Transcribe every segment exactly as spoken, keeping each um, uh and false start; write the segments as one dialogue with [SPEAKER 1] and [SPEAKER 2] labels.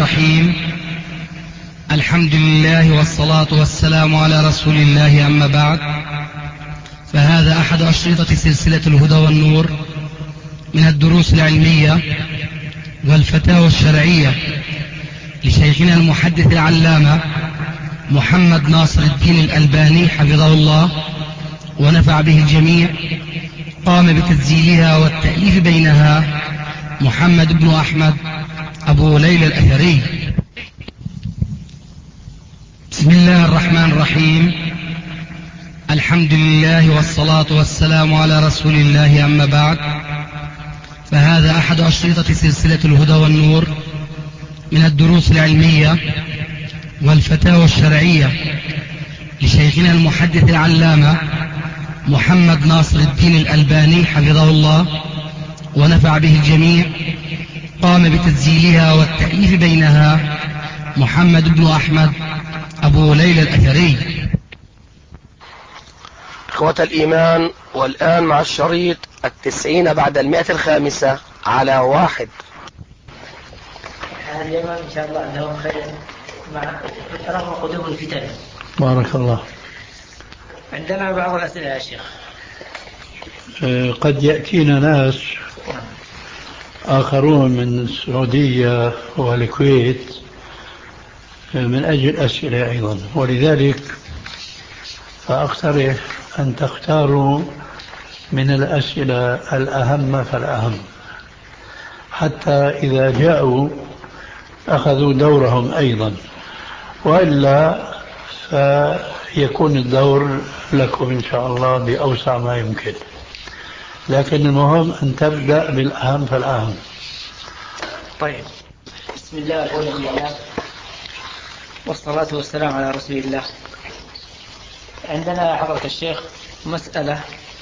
[SPEAKER 1] الرحيم. الحمد لله والصلاة والسلام على رسول الله، أما بعد، فهذا أحد أشرطة سلسلة الهدى والنور من الدروس العلمية والفتاوى الشرعية لشيخنا المحدث العلامة محمد ناصر الدين الألباني حفظه الله ونفع به الجميع. قام بتسجيلها والتأليف بينها محمد بن أحمد أبو ليلى الأثري. بسم الله الرحمن الرحيم. الحمد لله والصلاة والسلام على رسول الله، أما بعد، فهذا أحد أشرطة سلسلة الهدى والنور من الدروس العلمية والفتاوى الشرعية لشيخنا المحدث العلامة محمد ناصر الدين الألباني حفظه الله ونفع به الجميع. قام بتسجيلها والتأليف بينها محمد بن أحمد أبو ليلى الأثري.
[SPEAKER 2] إخوة الإيمان، والآن مع الشريط التسعين بعد المئة الخامسة على واحد.
[SPEAKER 3] هذا اليوم إن شاء الله أنه خير مع رغم قدوم الفتن.
[SPEAKER 4] بارك الله.
[SPEAKER 3] عندنا بعض الأسئلة يا شيخ.
[SPEAKER 4] قد يأتينا ناس آخرون من السعودية والكويت من أجل أسئلة أيضا، ولذلك فأقترح أن تختاروا من الأسئلة الأهم فالأهم، حتى إذا جاءوا أخذوا دورهم أيضا، وإلا فيكون الدور لكم إن شاء الله بأوسع ما يمكن. لكن المهم أن تبدأ بالأهم فالأهم.
[SPEAKER 3] طيب، بسم الله والحمد لله والصلاة والسلام على رسول الله. عندنا حضرة الشيخ مسألة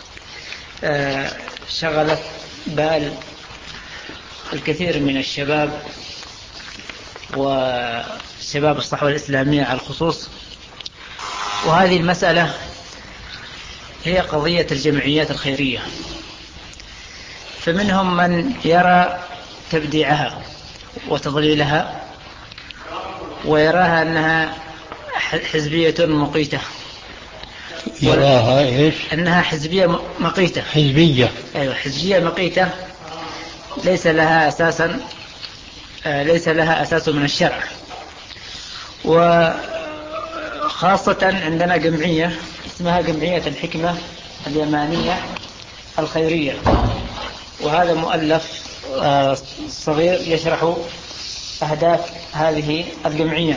[SPEAKER 3] شغلت بال الكثير من الشباب وشباب الصحوة الإسلامية على الخصوص، وهذه المسألة هي قضية الجمعيات الخيرية. فمنهم من يرى تبديعها وتضليلها ويراها أنها حزبية مقيتة.
[SPEAKER 4] يراها إيش؟
[SPEAKER 3] أنها حزبية مقيتة.
[SPEAKER 4] حزبية.
[SPEAKER 3] أيوة، حزبية مقيتة ليس لها أساسا ليس لها أساس من الشرع. وخاصة عندنا جمعية اسمها جمعية الحكمة اليمانية الخيرية، وهذا مؤلف صغير يشرح أهداف هذه الجمعية،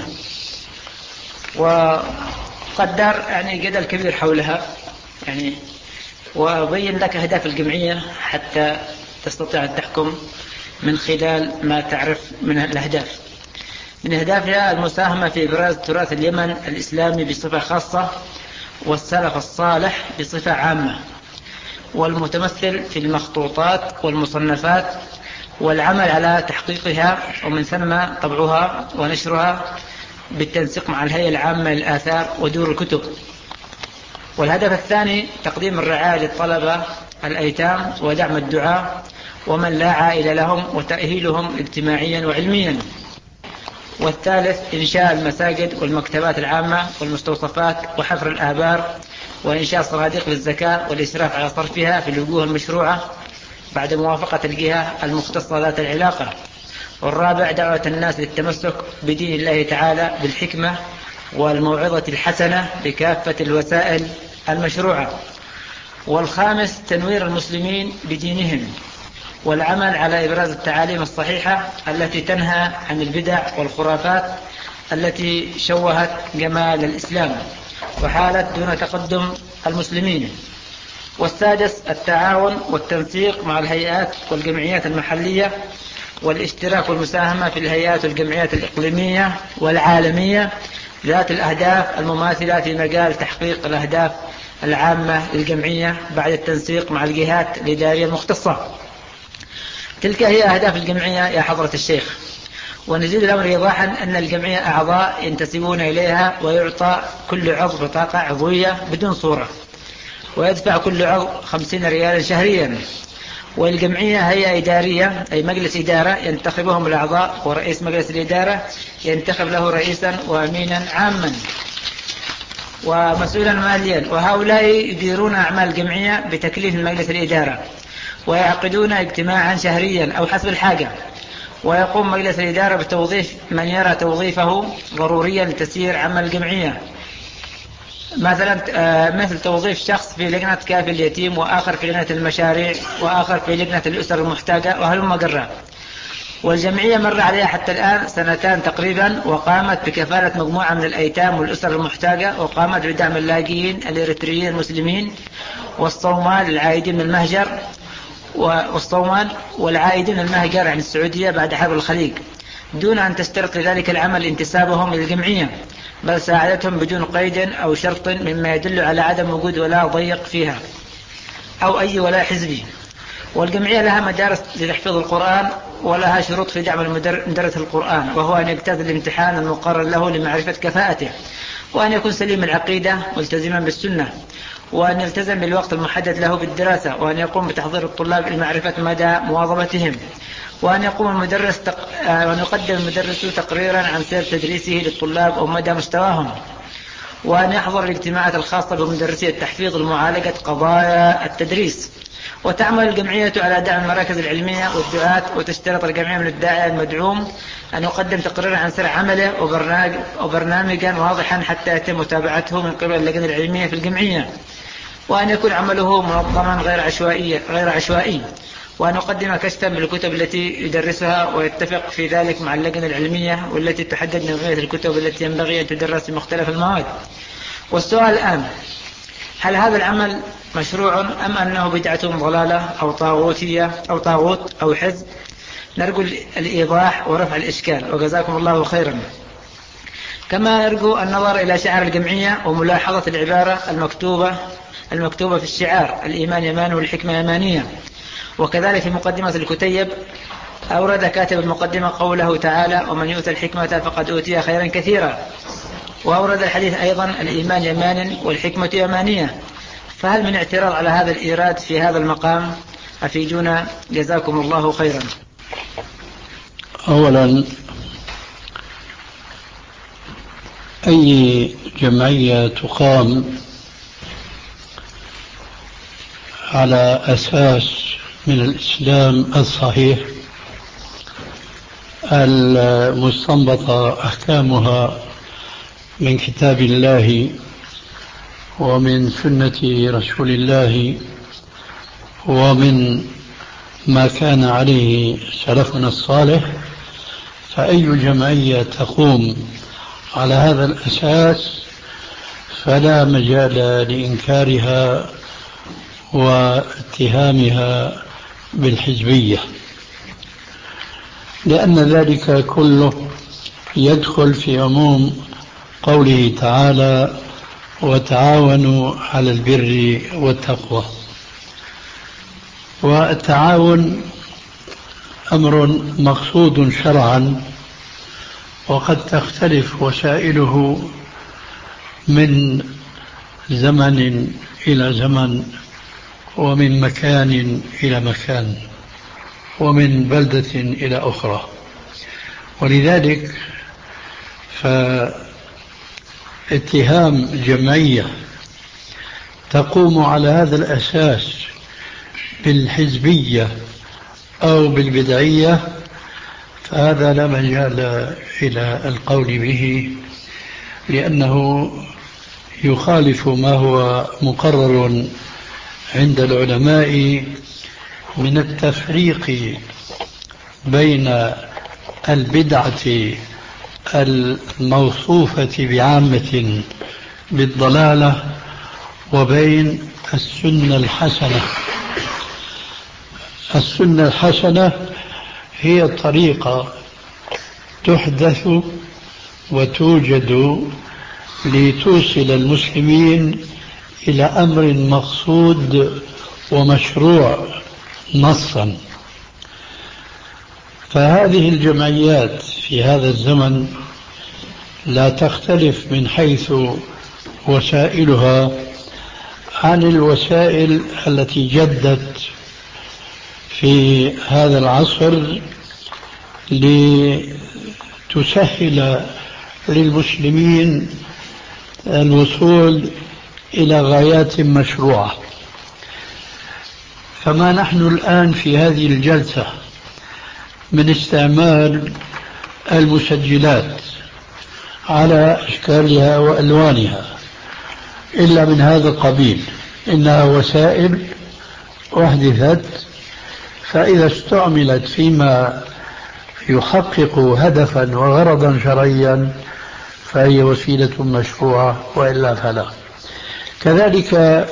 [SPEAKER 3] وقدر يعني جدل كبير حولها، يعني وبين لك أهداف الجمعية حتى تستطيع أن تحكم من خلال ما تعرف من الأهداف. من أهدافها المساهمة في إبراز تراث اليمن الإسلامي بصفة خاصة والسلف الصالح بصفة عامة، والمتمثل في المخطوطات والمصنفات والعمل على تحقيقها، ومن ثم طبعها ونشرها بالتنسيق مع الهيئة العامة للآثار ودور الكتب. والهدف الثاني تقديم الرعاية للطلبة الأيتام ودعم الدعاة ومن لا عائلة لهم وتأهيلهم اجتماعيا وعلميا. والثالث إنشاء المساجد والمكتبات العامة والمستوصفات وحفر الآبار وإنشاء صناديق للزكاة والإسراف على صرفها في الوجوه المشروعة بعد موافقة الجهة المختصة ذات العلاقة. والرابع دعوة الناس للتمسك بدين الله تعالى بالحكمة والموعظة الحسنة بكافة الوسائل المشروعة. والخامس تنوير المسلمين بدينهم والعمل على إبراز التعاليم الصحيحة التي تنهى عن البدع والخرافات التي شوهت جمال الإسلام وحالت دون تقدم المسلمين. والسادس التعاون والتنسيق مع الهيئات والجمعيات المحلية والاشتراك والمساهمة في الهيئات والجمعيات الإقليمية والعالمية ذات الأهداف المماثلة في مجال تحقيق الأهداف العامة للجمعية بعد التنسيق مع الجهات الإدارية المختصة. تلك هي أهداف الجمعية يا حضرة الشيخ. ونزيد الأمر إيضاحا أن الجمعية أعضاء ينتسبون إليها، ويعطى كل عضو بطاقة عضوية بدون صورة، ويدفع كل عضو خمسين ريالا شهريا، والجمعية هي إدارية أي مجلس إدارة ينتخبهم الأعضاء، ورئيس مجلس الإدارة ينتخب له رئيسا وأمينا عاما ومسؤولا ماليا، وهؤلاء يديرون أعمال الجمعية بتكليف مجلس الإدارة، ويعقدون اجتماعا شهريا أو حسب الحاجة، ويقوم مجلس الإدارة بتوظيف من يرى توظيفه ضروريا لتسيير عمل الجمعية، مثلا مثل توظيف شخص في لجنة كافل اليتيم، وآخر في لجنة المشاريع، وآخر في لجنة الأسر المحتاجة، وهلم جرا. والجمعية مر عليها حتى الآن سنتان تقريبا، وقامت بكفالة مجموعة من الأيتام والأسر المحتاجة، وقامت بدعم اللاجئين الإريتريين المسلمين والصومال العائدين من المهجر والصومال والعائدين من المهجر عن السعودية بعد حرب الخليج، دون أن تشترط لذلك العمل انتسابهم للجمعية، بل ساعدتهم بدون قيد أو شرط، مما يدل على عدم وجود ولاء ضيق فيها أو أي ولاء حزبي. والجمعية لها مدارس لتحفيظ القرآن، ولها شروط في دعم مدرس القرآن، وهو أن يجتاز الامتحان المقرر له لمعرفة كفاءته، وأن يكون سليم العقيدة ملتزما بالسنة، وأن يلتزم بالوقت المحدد له بالدراسة، وأن يقوم بتحضير الطلاب لمعرفة مدى مواظبتهم، وأن يقوم المدرس تق... وأن يقدم المدرس تقريرا عن سير تدريسه للطلاب ومدى مستواهم، وأن يحضر الاجتماعات الخاصة بمدرسي التحفيظ لمعالجة قضايا التدريس. وتعمل الجمعية على دعم المراكز العلمية والدعاة، وتشترط الجمعية من الداعية المدعوم أن يقدم تقريرا عن سير عمله وبرنامجا واضحا حتى يتم متابعته من قبل اللجنة العلمية في الجمعية، وأن يكون عمله منظما غير عشوائي غير عشوائي وأن يقدم كشفا بالكتب التي يدرسها، ويتفق في ذلك مع اللجنة العلمية والتي تحدد نوعية الكتب التي ينبغي أن تدرس في مختلف المواد. والسؤال الآن: هل هذا العمل مشروع أم أنه بدعة ضلالة أو طاغوتية أو طاغوت أو حزب؟ نرجو الإيضاح ورفع الإشكال، وجزاكم الله خيرا. كما نرجو النظر إلى شعار الجمعية وملاحظة العبارة المكتوبة المكتوبة في الشعار: الإيمان يمان والحكمة يمانية. وكذلك في مقدمة الكتيب أورد كاتب المقدمة قوله تعالى: ومن يؤتى الحكمة فقد أوتي خيرا كثيرا. وأورد الحديث أيضا: الإيمان يمان والحكمة يمانية. فهل من اعتراض على هذا الإيراد في هذا المقام؟ أفيدونا جزاكم الله خيرا.
[SPEAKER 4] أولا، أي جمعية تقام على أساس من الإسلام الصحيح المستنبطة أحكامها من كتاب الله ومن سنة رسول الله ومن ما كان عليه سلفنا الصالح، فأي جمعية تقوم على هذا الأساس فلا مجال لإنكارها واتهامها بالحزبية، لأن ذلك كله يدخل في عموم قوله تعالى: وتعاونوا على البر والتقوى. والتعاون أمر مقصود شرعا، وقد تختلف وسائله من زمن إلى زمن، ومن مكان إلى مكان، ومن بلدة إلى أخرى. ولذلك فاتهام جمعية تقوم على هذا الأساس بالحزبية أو بالبدعية فهذا لا مجال إلى القول به، لأنه يخالف ما هو مقرر عند العلماء من التفريق بين البدعة الموصوفة بعامة بالضلالة وبين السنة الحسنة. السنة الحسنة هي طريقة تحدث وتوجد لتوصل المسلمين إلى أمر مقصود ومشروع نصا. فهذه الجمعيات في هذا الزمن لا تختلف من حيث وسائلها عن الوسائل التي جدت في هذا العصر لتسهل للمسلمين الوصول إلى غايات مشروعة. فما نحن الآن في هذه الجلسة من استعمال المسجلات على أشكالها وألوانها إلا من هذا القبيل، إنها وسائل أحدثت، فإذا استعملت فيما يحقق هدفا وغرضا شرعيا فهي وسيلة مشروعة، وإلا فلا. كذلك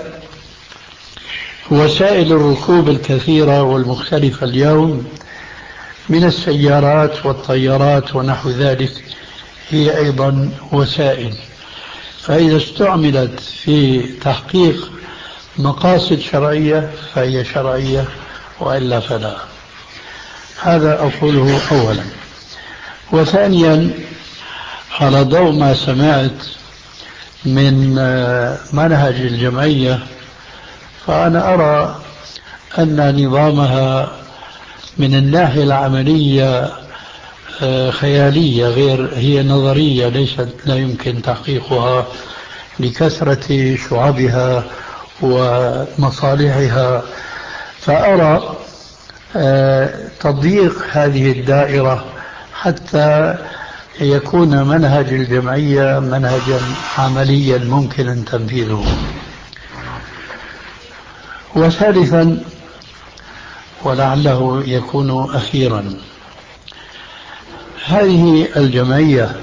[SPEAKER 4] وسائل الركوب الكثيرة والمختلفة اليوم من السيارات والطيارات ونحو ذلك هي أيضا وسائل، فإذا استعملت في تحقيق مقاصد شرعية فهي شرعية، وإلا فلا. هذا أقوله أولا. وثانيا، على ضوء ما سمعت من منهج الجمعية، فأنا أرى أن نظامها من الناحية العملية خيالية، غير هي نظرية، ليست لا يمكن تحقيقها لكثرة شعبها ومصالحها. فأرى تضييق هذه الدائرة حتى يكون منهج الجمعية منهجا عمليا ممكنا تنفيذه. وثالثا، ولعله يكون أخيرا، هذه الجمعية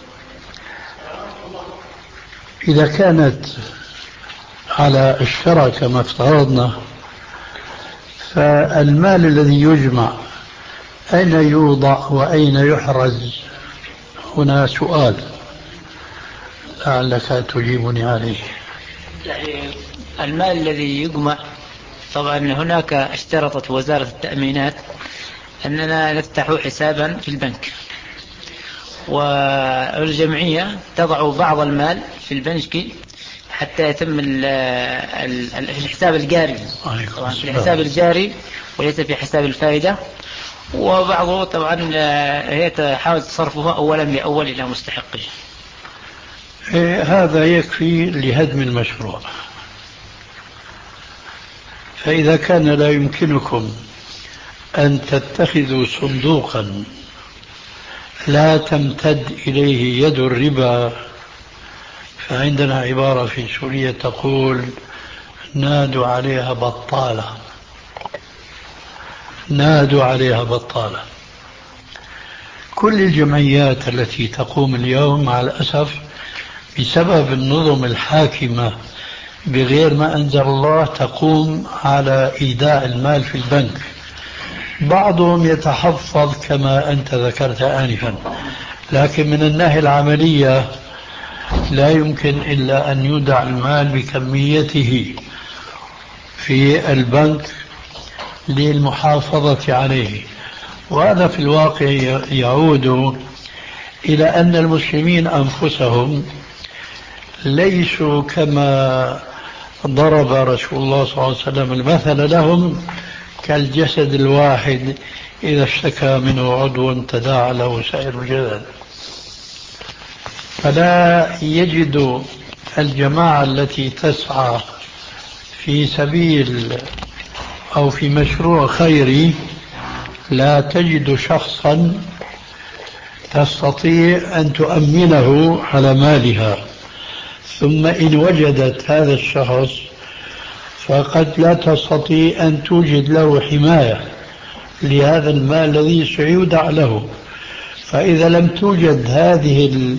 [SPEAKER 4] إذا كانت على الشرع كما افترضنا، فالمال الذي يجمع أين يوضع وأين يحرز؟ هنا سؤال لعلك تجيبني عليه.
[SPEAKER 3] يعني المال الذي يجمع، طبعا هناك اشترطت وزارة التأمينات أننا نفتح حسابا في البنك، والجمعية تضع بعض المال في البنك حتى يتم الحساب الجاري، طبعا في الحساب الجاري وليس في حساب الفائدة، وبعضه طبعا هي تحاول تصرفها أولا بأول إلى مستحقه.
[SPEAKER 4] هذا يكفي لهدم المشروع. فإذا كان لا يمكنكم أن تتخذوا صندوقا لا تمتد إليه يد الربا، فعندنا عبارة في سوريا تقول: نادوا عليها بطالة، نادوا عليها بطالة. كل الجمعيات التي تقوم اليوم مع الأسف بسبب النظم الحاكمة بغير ما أنزل الله تقوم على إيداع المال في البنك. بعضهم يتحفظ كما أنت ذكرت آنفا، لكن من الناحية العملية لا يمكن إلا أن يودع المال بكميته في البنك للمحافظة عليه. وهذا في الواقع يعود إلى أن المسلمين أنفسهم ليسوا كما ضرب رسول الله صلى الله عليه وسلم المثل لهم كالجسد الواحد إذا اشتكى منه عضو تداعى له سائر الجسد. فلا يجد الجماعة التي تسعى في سبيل أو في مشروع خيري، لا تجد شخصا تستطيع أن تؤمنه على مالها، ثم إن وجدت هذا الشخص فقد لا تستطيع أن توجد له حماية لهذا المال الذي سيودع له. فإذا لم توجد هذه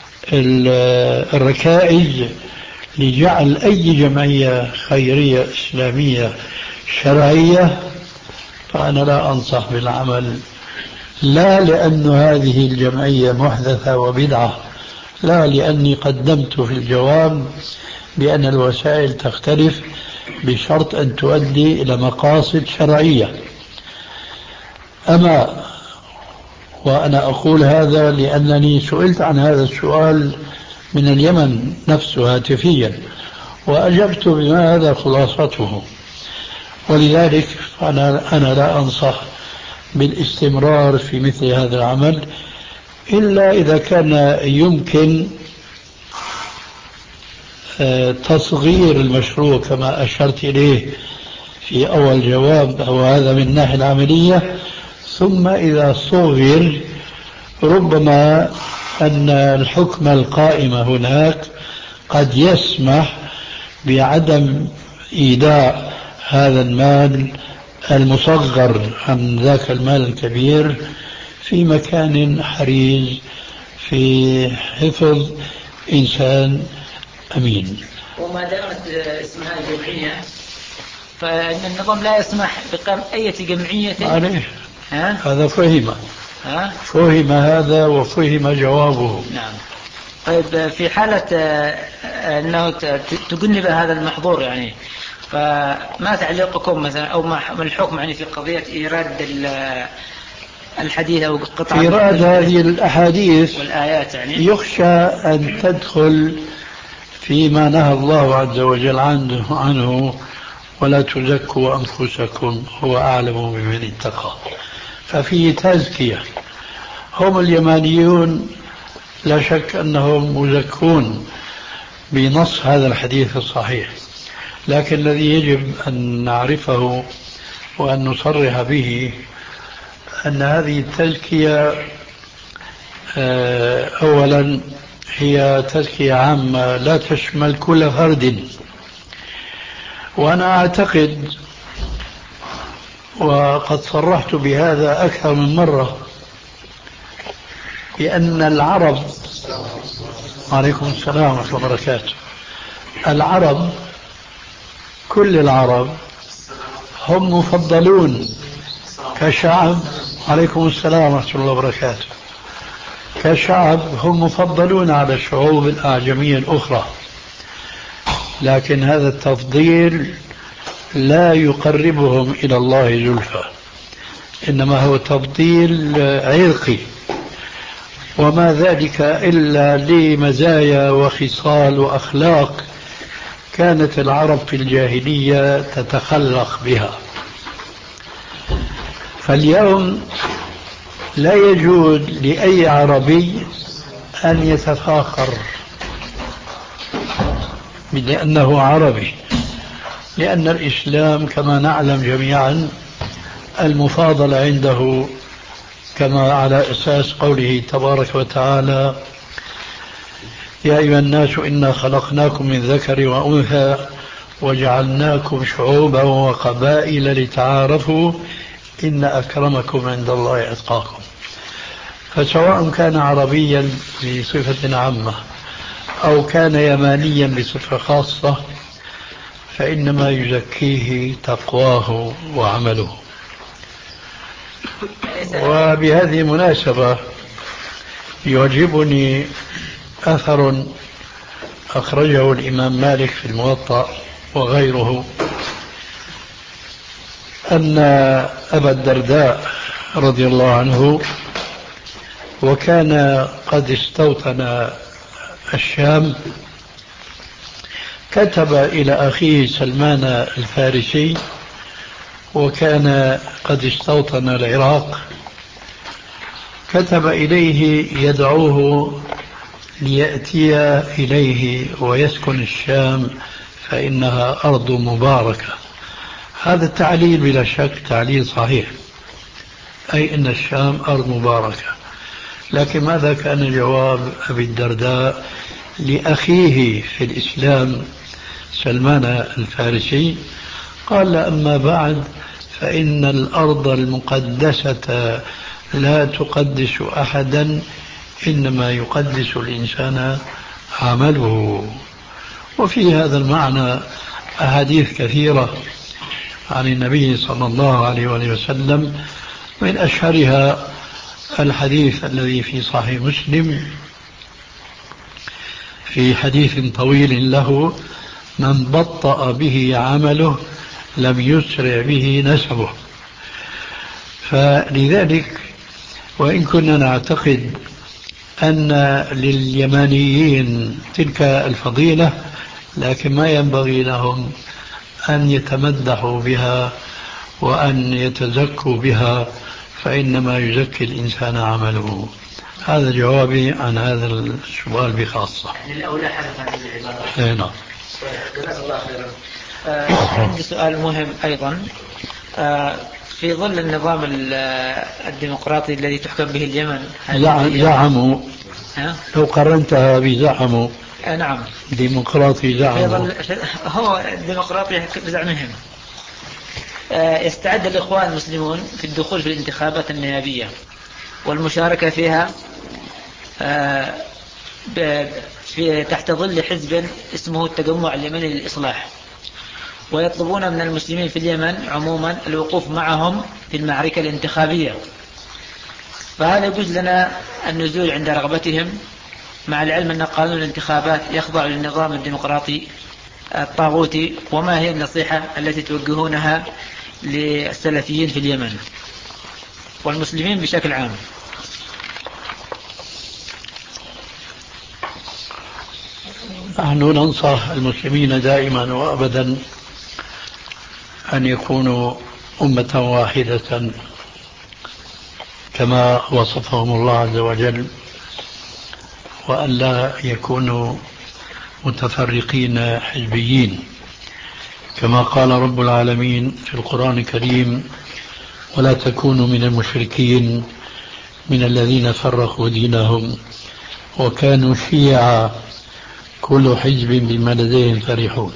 [SPEAKER 4] الركائز لجعل أي جمعية خيرية إسلامية شرعية، فأنا لا أنصح بالعمل، لا لأن هذه الجمعية محدثة وبدعة، لا لأني قدمت في الجواب بأن الوسائل تختلف بشرط أن تؤدي إلى مقاصد شرعية. أما وأنا أقول هذا لأنني سئلت عن هذا السؤال من اليمن نفسه هاتفيا، وأجبت بما هذا خلاصته. ولذلك أنا, أنا لا أنصح بالاستمرار في مثل هذا العمل إلا إذا كان يمكن تصغير المشروع كما أشرت إليه في أول جواب، وهذا من الناحية العملية. ثم إذا صغر ربما أن الحكم القائم هناك قد يسمح بعدم إيداع هذا المال المصغر عن ذاك المال الكبير في مكان حريز في حفظ إنسان أمين.
[SPEAKER 3] وما دامت اسمها جمعية فإن النظام لا يسمح بقام أي جمعية
[SPEAKER 4] عليه.
[SPEAKER 3] ها؟
[SPEAKER 4] هذا فهم
[SPEAKER 3] ها؟
[SPEAKER 4] فهم هذا وفهم جوابه.
[SPEAKER 3] نعم. طيب في حالة أنه تجنب هذا المحظور يعني، فما تعليقكم مثلا أو ما الحكم يعني في قضية إيراد الحديث أو قطعة
[SPEAKER 4] إيراد هذه الأحاديث
[SPEAKER 3] والآيات يعني
[SPEAKER 4] يخشى أن تدخل فيما نهى الله عز وجل عنه, عنه ولا تزكوا أنفسكم هو أعلم بمن اتقى. ففي تزكية. هم اليمانيون لا شك أنهم مزكون بنص هذا الحديث الصحيح، لكن الذي يجب أن نعرفه وأن نصرح به أن هذه التزكية أولا هي تزكية عامة لا تشمل كل فرد. وأنا أعتقد وقد صرحت بهذا أكثر من مرة بأن العرب عليكم السلام ورحمة الله وبركاته العرب كل العرب هم مفضلون كشعب. عليكم السلام ورحمة الله وبركاته. كشعب هم مفضلون على الشعوب الأعجمية الأخرى، لكن هذا التفضيل لا يقربهم إلى الله زلفى، إنما هو تفضيل عرقي، وما ذلك إلا لمزايا وخصال وأخلاق كانت العرب في الجاهلية تتخلق بها. فاليوم لا يجوز لأي عربي أن يتفاخر لأنه عربي، لأن الإسلام كما نعلم جميعا المفاضلة عنده كما على أساس قوله تبارك وتعالى يا أيها الناس إنا خلقناكم من ذكر وأنثى وجعلناكم شعوبا وقبائل لتعارفوا إن أكرمكم عند الله أتقاكم. فسواء كان عربيا بصفة عامة أو كان يمانيا بصفة خاصة فإنما يزكيه تقواه وعمله. وبهذه المناسبة يعجبني أثر أخرجه الإمام مالك في الموطأ وغيره أن أبا الدرداء رضي الله عنه وكان قد استوطن الشام كتب إلى أخيه سلمان الفارسي وكان قد استوطن العراق، كتب إليه يدعوه ليأتي إليه ويسكن الشام فإنها أرض مباركة. هذا التعليل بلا شك تعليل صحيح، أي أن الشام أرض مباركة. لكن ماذا كان جواب أبي الدرداء لأخيه في الإسلام سلمان الفارسي؟ قال أما بعد فإن الأرض المقدسة لا تقدس أحدا إنما يقدس الإنسان عمله. وفي هذا المعنى أحاديث كثيرة عن النبي صلى الله عليه وسلم، من أشهرها الحديث الذي في صحيح مسلم في حديث طويل له من بطأ به عمله لم يسرع به نسبه. فلذلك وإن كنا نعتقد أن لليمانيين تلك الفضيلة، لكن ما ينبغي لهم أن يتمدحوا بها وأن يتزكوا بها، فإنما يزكي الإنسان عمله. هذا جوابي عن هذا السؤال بخاصة.
[SPEAKER 3] يعني الأولى حدث عن العبارة.
[SPEAKER 4] اي نعم.
[SPEAKER 3] جزاك الله خيرا. آه عندي سؤال مهم أيضا. آه في ظل النظام الديمقراطي الذي تحكم به اليمن،
[SPEAKER 4] زعموا لو قرنتها بزعموا
[SPEAKER 3] آه نعم
[SPEAKER 4] ديمقراطي زعموا
[SPEAKER 3] هو الديمقراطي بزعمهم. آه يستعد الإخوان المسلمون في الدخول في الانتخابات النيابية والمشاركة فيها آه في تحت ظل حزب اسمه التجمع اليمني للإصلاح، ويطلبون من المسلمين في اليمن عموما الوقوف معهم في المعركة الانتخابية. فهل يجوز لنا النزول عند رغبتهم، مع العلم أن قانون الانتخابات يخضع للنظام الديمقراطي الطاغوتي؟ وما هي النصيحة التي توجهونها للسلفيين في اليمن والمسلمين بشكل عام؟
[SPEAKER 4] نحن ننصح المسلمين دائما وأبدا أن يكونوا أمة واحدة كما وصفهم الله عز وجل، وأن لا يكونوا متفرقين حزبيين، كما قال رب العالمين في القرآن الكريم: ولا تكونوا من المشركين من الذين فرقوا دينهم وكانوا شيعا كل حزب بما لديهم فرحون.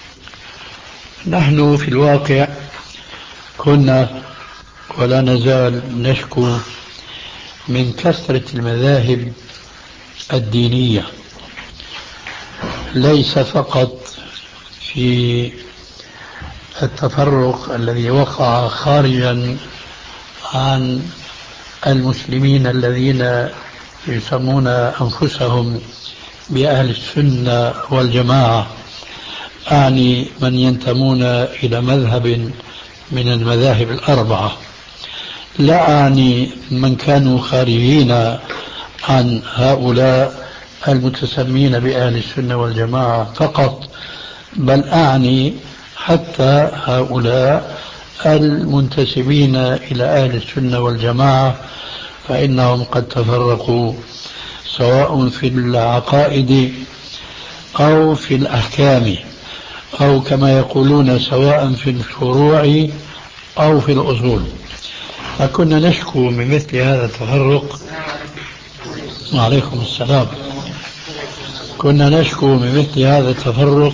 [SPEAKER 4] نحن في الواقع كنا ولا نزال نشكو من كثرة المذاهب الدينية، ليس فقط في التفرق الذي وقع خارجا عن المسلمين الذين يسمون أنفسهم بأهل السنة والجماعة، أعني من ينتمون إلى مذهب من المذاهب الأربعة، لا أعني من كانوا خارجين عن هؤلاء المتسمين بأهل السنة والجماعة فقط، بل أعني حتى هؤلاء المنتسبين إلى أهل السنة والجماعة، فإنهم قد تفرقوا سواء في العقائد أو في الأحكام، أو كما يقولون سواء في الفروع أو في الأصول. فكنا نشكو من مثل هذا التفرق. وعليكم السلام. كنا نشكو من مثل هذا التفرق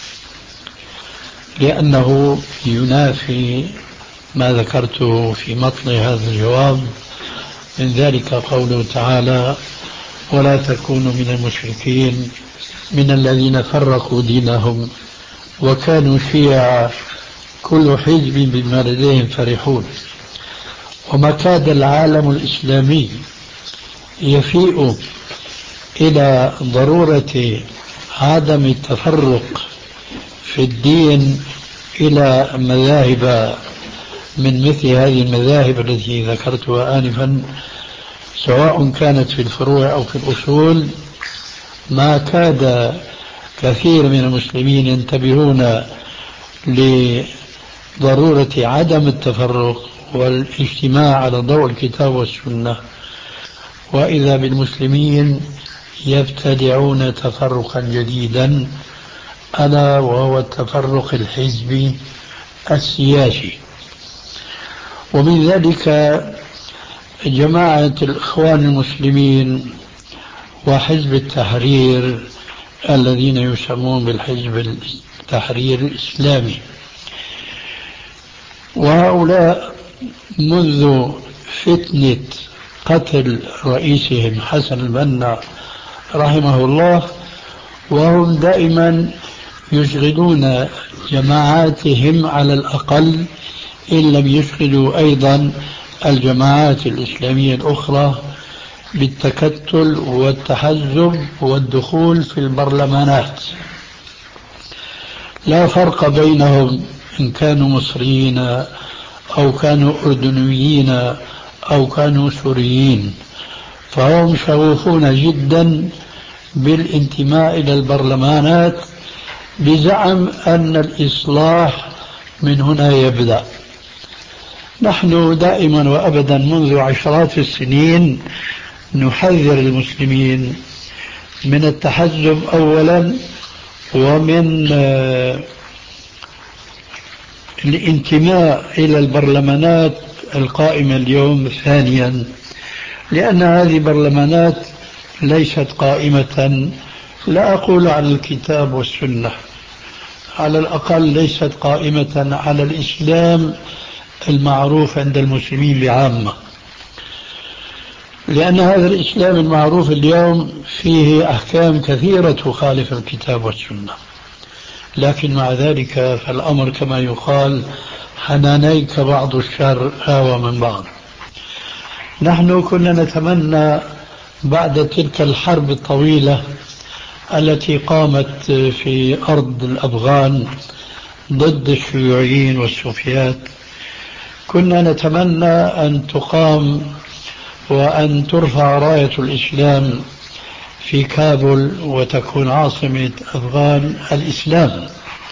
[SPEAKER 4] لأنه ينافي ما ذكرته في مطلع هذا الجواب، من ذلك قوله تعالى: ولا تكونوا من المشركين من الذين فرقوا دينهم وكانوا شيعا كل حزب بما لديهم فرحون. وما كاد العالم الإسلامي يفيء إلى ضرورة عدم التفرق في الدين إلى مذاهب من مثل هذه المذاهب التي ذكرتها آنفا، سواء كانت في الفروع أو في الأصول، ما كاد كثير من المسلمين ينتبهون لضرورة عدم التفرق والاجتماع على ضوء الكتاب والسنة، وإذا بالمسلمين يبتدعون تفرقا جديدا، ألا وهو التفرق الحزبي السياسي. ومن ذلك جماعة الإخوان المسلمين وحزب التحرير الذين يسمون بالحزب التحرير الإسلامي، وهؤلاء منذ فتنة قتل رئيسهم حسن البنا رحمه الله وهم دائما يشغلون جماعاتهم على الأقل، إن لم يشغلوا أيضا الجماعات الإسلامية الأخرى، بالتكتل والتحزب والدخول في البرلمانات. لا فرق بينهم إن كانوا مصريين أو كانوا أردنيين أو كانوا سوريين، فهم شغوفون جدا بالانتماء إلى البرلمانات بزعم أن الإصلاح من هنا يبدأ. نحن دائما وأبدا منذ عشرات السنين نحذر المسلمين من التحزب أولا، ومن الانتماء إلى البرلمانات القائمة اليوم ثانيا، لأن هذه برلمانات ليست قائمة، لا أقول على الكتاب والسنة، على الأقل ليست قائمة على الإسلام المعروف عند المسلمين بعامة، لأن هذا الإسلام المعروف اليوم فيه أحكام كثيرة تخالف الكتاب والسنة. لكن مع ذلك فالأمر كما يقال حنانيك بعض الشر هاوى من بعض. نحن كنا نتمنى بعد تلك الحرب الطويلة التي قامت في أرض الأفغان ضد الشيوعيين والسوفيات، كنا نتمنى أن تقام وأن ترفع راية الإسلام في كابول وتكون عاصمة أفغان الإسلام،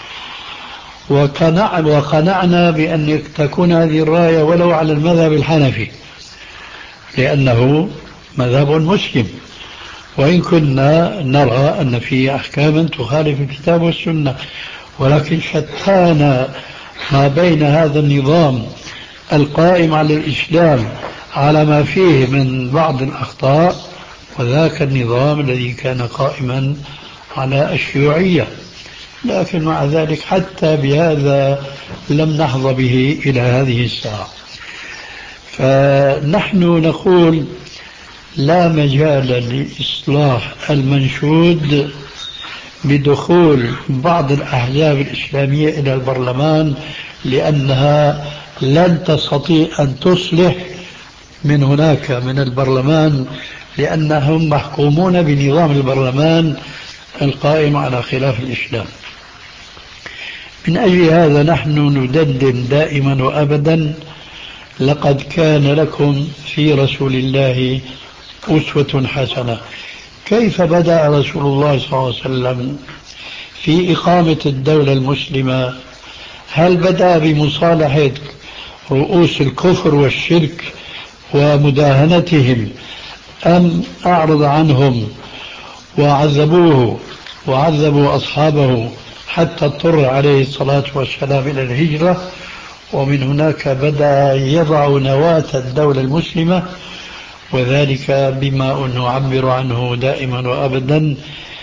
[SPEAKER 4] وقنعنا بأن تكون هذه الراية ولو على المذهب الحنفي لأنه مذهب مسلم، وإن كنا نرى أن فيه أحكاما تخالف الكتاب والسنة، ولكن شتان ما بين هذا النظام القائم على الإسلام على ما فيه من بعض الأخطاء وذاك النظام الذي كان قائما على الشيوعية. لكن مع ذلك حتى بهذا لم نحظى به إلى هذه الساعة. فنحن نقول لا مجال لإصلاح المنشود بدخول بعض الأحزاب الإسلامية إلى البرلمان، لأنها لن تستطيع أن تصلح من هناك من البرلمان، لأنهم محكومون بنظام البرلمان القائم على خلاف الإسلام. من أجل هذا نحن ندندن دائما وأبدا لقد كان لكم في رسول الله أسوة حسنة. كيف بدأ رسول الله صلى الله عليه وسلم في إقامة الدولة المسلمة؟ هل بدأ بمصالحة رؤوس الكفر والشرك ومداهنتهم، أم أعرض عنهم وعذبوه وعذبوا أصحابه حتى اضطر عليه الصلاة والسلام إلى الهجرة، ومن هناك بدأ يضع نواة الدولة المسلمة، وذلك بما نعبر عنه دائما وأبدا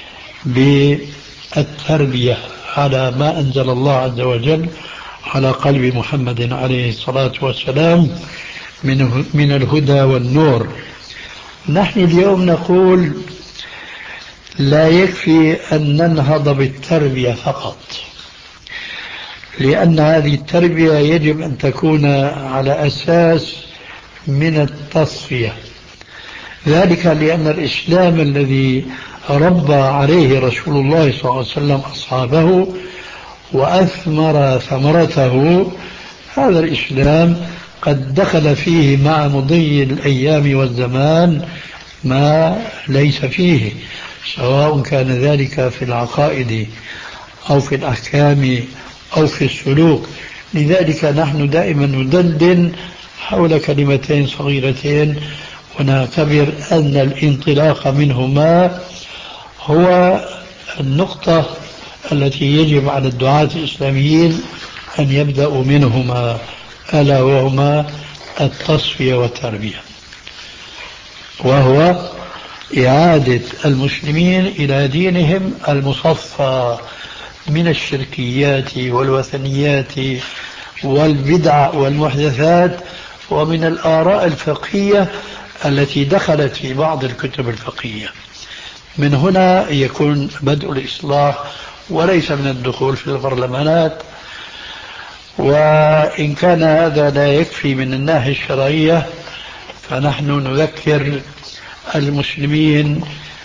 [SPEAKER 4] بالتربية على ما أنزل الله عز وجل على قلب محمد عليه الصلاة والسلام من من الهدى والنور. نحن اليوم نقول لا يكفي أن ننهض بالتربية فقط، لأن هذه التربية يجب أن تكون على أساس من التصفية، ذلك لأن الإسلام الذي ربى عليه رسول الله صلى الله عليه وسلم أصحابه وأثمر ثمرته، هذا الإسلام قد دخل فيه مع مضي الأيام والزمان ما ليس فيه، سواء كان ذلك في العقائد أو في الأحكام أو في السلوك. لذلك نحن دائما ندندن حول كلمتين صغيرتين ونعتبر أن الانطلاق منهما هو النقطة التي يجب على الدعاة الإسلاميين أن يبدأوا منهما، ألا وهما التصفية والتربية، وهو إعادة المسلمين إلى دينهم المصفى من الشركيات والوثنيات والبدع والمحدثات ومن الآراء الفقهية التي دخلت في بعض الكتب الفقهية. من هنا يكون بدء الإصلاح وليس من الدخول في البرلمانات. وإن كان هذا لا يكفي من الناحية الشرعية، فنحن نذكر المسلمين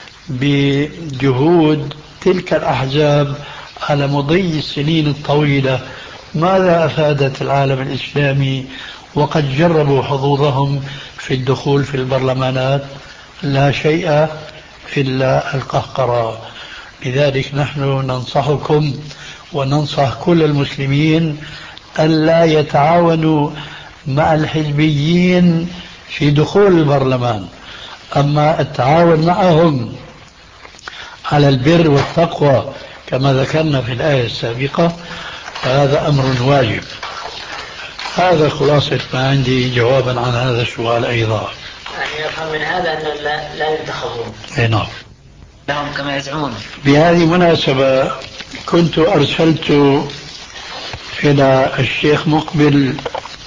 [SPEAKER 4] بجهود تلك الأحزاب على مضي السنين الطويلة. ماذا أفادت العالم الإسلامي وقد جربوا حظوظهم في الدخول في البرلمانات؟ لا شيء إلا القهقرة. لذلك نحن ننصحكم وننصح كل المسلمين ألا يتعاونوا مع الحزبيين في دخول البرلمان، أما التعاون معهم على البر والتقوى كما ذكرنا في الآية السابقة فهذا أمر واجب. هذا خلاصة ما عندي جوابا عن هذا السؤال أيضا.
[SPEAKER 3] يعني يفهم من هذا أن لا, لا ينتخبون.
[SPEAKER 4] اي نعم.
[SPEAKER 3] لهم كما يزعمون.
[SPEAKER 4] بهذه المناسبة كنت أرسلت إلى الشيخ مقبل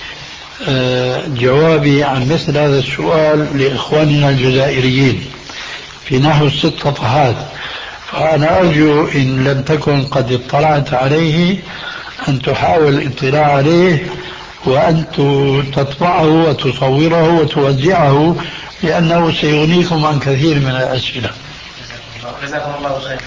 [SPEAKER 4] جوابي عن مثل هذا السؤال لإخواننا الجزائريين في نحو ست صفحات، فأنا أرجو إن لم تكن قد اطلعت عليه أن تحاول الاطلاع عليه وأن تطبعه وتصوره وتوزعه، لأنه سيغنيكم عن كثير من الأسئلة.
[SPEAKER 3] جزاكم الله خير.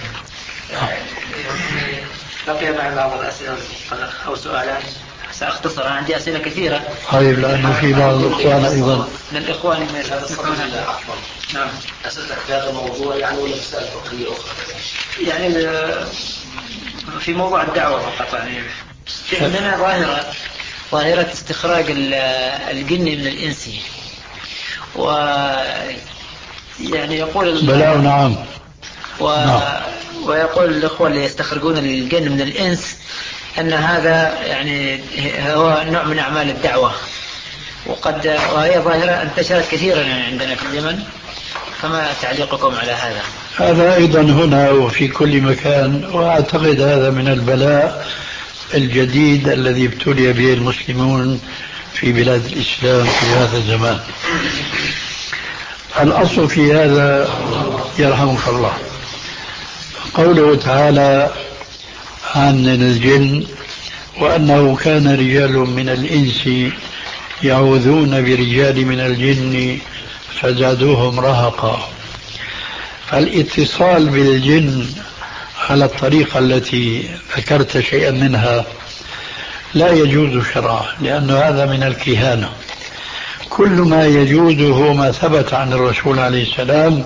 [SPEAKER 3] بقي معي بعض الأسئلة أو سؤالات سأختصر، أنا عندي أسئلة كثيرة.
[SPEAKER 4] طيب، لأنه في بعض الإخوان أيضا
[SPEAKER 3] من الإخوان من هذا الصدر.
[SPEAKER 2] نعم. أسئلتك في هذا الموضوع يعني ولا مسائل فقهية أخرى؟
[SPEAKER 3] يعني في موضوع الدعوة فقط. يعني عندنا ظاهرة ظاهرة استخراج الجن من الإنسي، و يعني يقول
[SPEAKER 4] بلاء نعم
[SPEAKER 3] و...
[SPEAKER 4] نعم.
[SPEAKER 3] ويقول الأخوة اللي يستخرجون الجن من الإنس أن هذا يعني هو نوع من أعمال الدعوة، وقد وهي ظاهرة انتشرت كثيرا يعني عندنا في اليمن، فما تعليقكم على هذا؟
[SPEAKER 4] هذا أيضا هنا وفي كل مكان، وأعتقد هذا من البلاء الجديد الذي ابتلي به المسلمون في بلاد الإسلام في هذا الزمان. الأصل في هذا يرحمك الله قوله تعالى عن الجن وأنه كان رجال من الإنس يعوذون برجال من الجن فزادوهم رهقا. فالاتصال بالجن على الطريقة التي ذكرت شيئا منها لا يجوز شرعا، لأن هذا من الكهانة. كل ما يجوز هو ما ثبت عن الرسول عليه السلام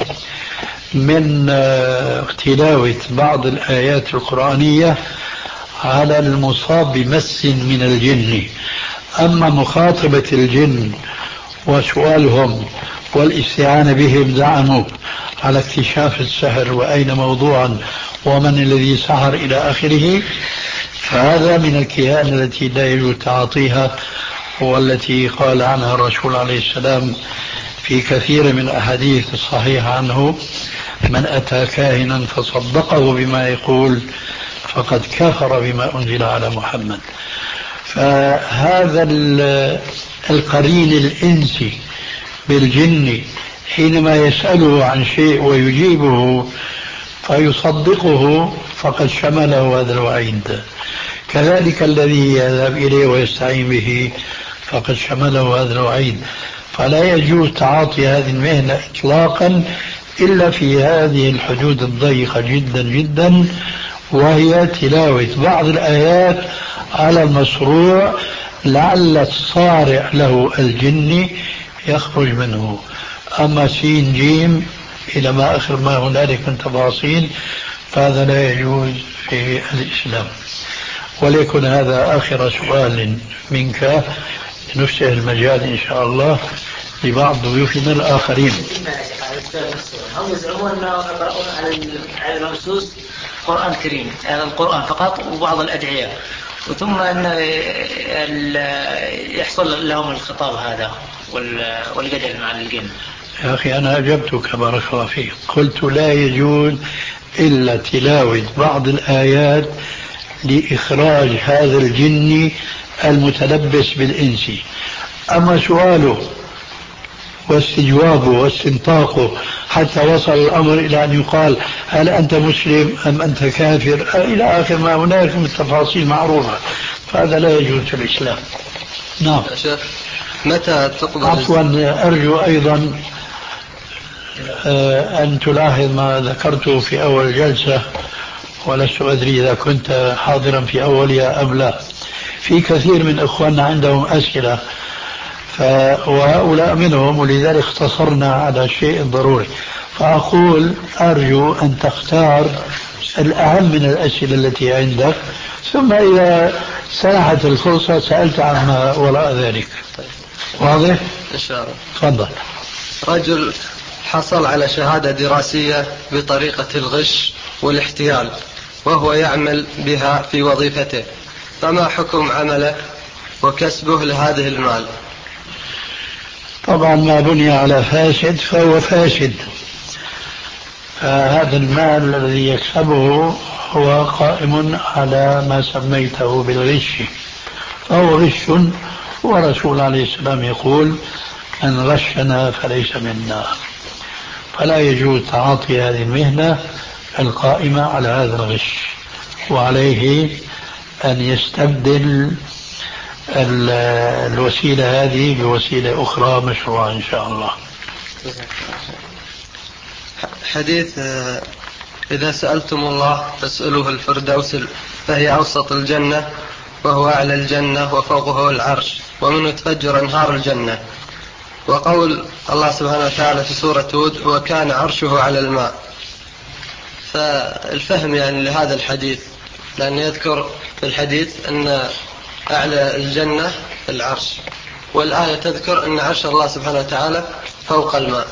[SPEAKER 4] من تلاوة بعض الآيات القرآنية على المصاب بمس من الجن. أما مخاطبة الجن وسؤالهم والاستعانة بهم زعموا على اكتشاف السحر وأين موضوعا ومن الذي سحر إلى آخره، فهذا من الكهانة التي لا يجوز تعاطيها، والتي قال عنها الرسول عليه السلام في كثير من الأحاديث الصحيحة عنه: من أتى كاهنا فصدقه بما يقول فقد كفر بما أنزل على محمد. فهذا القرين الإنسي بالجن حينما يسأله عن شيء ويجيبه فيصدقه فقد شمله هذا الوعيد، كذلك الذي يذهب إليه ويستعين به فقد شمله هذا الوعيد. فلا يجوز تعاطي هذه المهنة إطلاقا إلا في هذه الحدود الضيقة جدا جدا، وهي تلاوة بعض الآيات على المشروع لعل الصارع له الجن يخرج منه. أما سين جيم إلى ما آخر ما هنالك من تفاصيل فهذا لا يجوز في الإسلام. وليكن هذا آخر سؤال منك، نفتح المجال إن شاء الله لبعض ضيوفنا الآخرين.
[SPEAKER 3] هم يزعمون أنه يقرؤون على المنصوص قرآن كريم، على القرآن فقط وبعض الأدعية، وثم أن يحصل لهم الخطاب هذا والجدل مع الجن.
[SPEAKER 4] يا أخي أنا أجبتك بارك الله فيك، قلت لا يجوز إلا تلاوة بعض الآيات لإخراج هذا الجن المتلبس بالإنس. أما سؤاله واستجوابه واستنطاقه حتى وصل الأمر إلى أن يقال هل أنت مسلم أم أنت كافر إلى آخر ما هناك من التفاصيل معروفة، فهذا لا يجوز في الإسلام. نعم.
[SPEAKER 2] متى تقدر
[SPEAKER 4] عفوا أرجو أيضا أن تلاحظ ما ذكرته في أول جلسة، ولست أدري إذا كنت حاضرا في أولها أم لا. في كثير من إخواننا عندهم أسئلة وهؤلاء منهم، ولذلك اختصرنا على شيء ضروري. فأقول أرجو أن تختار الأهم من الأسئلة التي عندك، ثم إذا سنحت الفرصة سألت عما وراء ذلك. واضح؟
[SPEAKER 5] إن شاء الله.
[SPEAKER 4] تفضل.
[SPEAKER 5] رجل حصل على شهادة دراسية بطريقة الغش والاحتيال وهو يعمل بها في وظيفته، فما حكم عمله وكسبه لهذه المال؟
[SPEAKER 4] طبعا ما بني على فاسد فهو فاسد. فهذا المال الذي يكسبه هو قائم على ما سميته بالغش، فهو غش، ورسول عليه السلام يقول من غشنا فليس منا. فلا يجوز تعاطي هذه المهنة القائمة على هذا الغش، وعليه أن يستبدل الوسيلة هذه بوسيلة أخرى مشروعة إن شاء الله.
[SPEAKER 5] حديث إذا سألتم الله فاسألوه الفردوس فهي أوسط الجنة وهو أعلى الجنة وفوقه العرش ومنه تفجر أنهار الجنة. وقول الله سبحانه وتعالى في سورة هود وكان عرشه على الماء. فالفهم يعني لهذا الحديث، لأن يذكر في الحديث أن أعلى الجنة العرش، والآية تذكر أن عرش الله سبحانه وتعالى فوق الماء.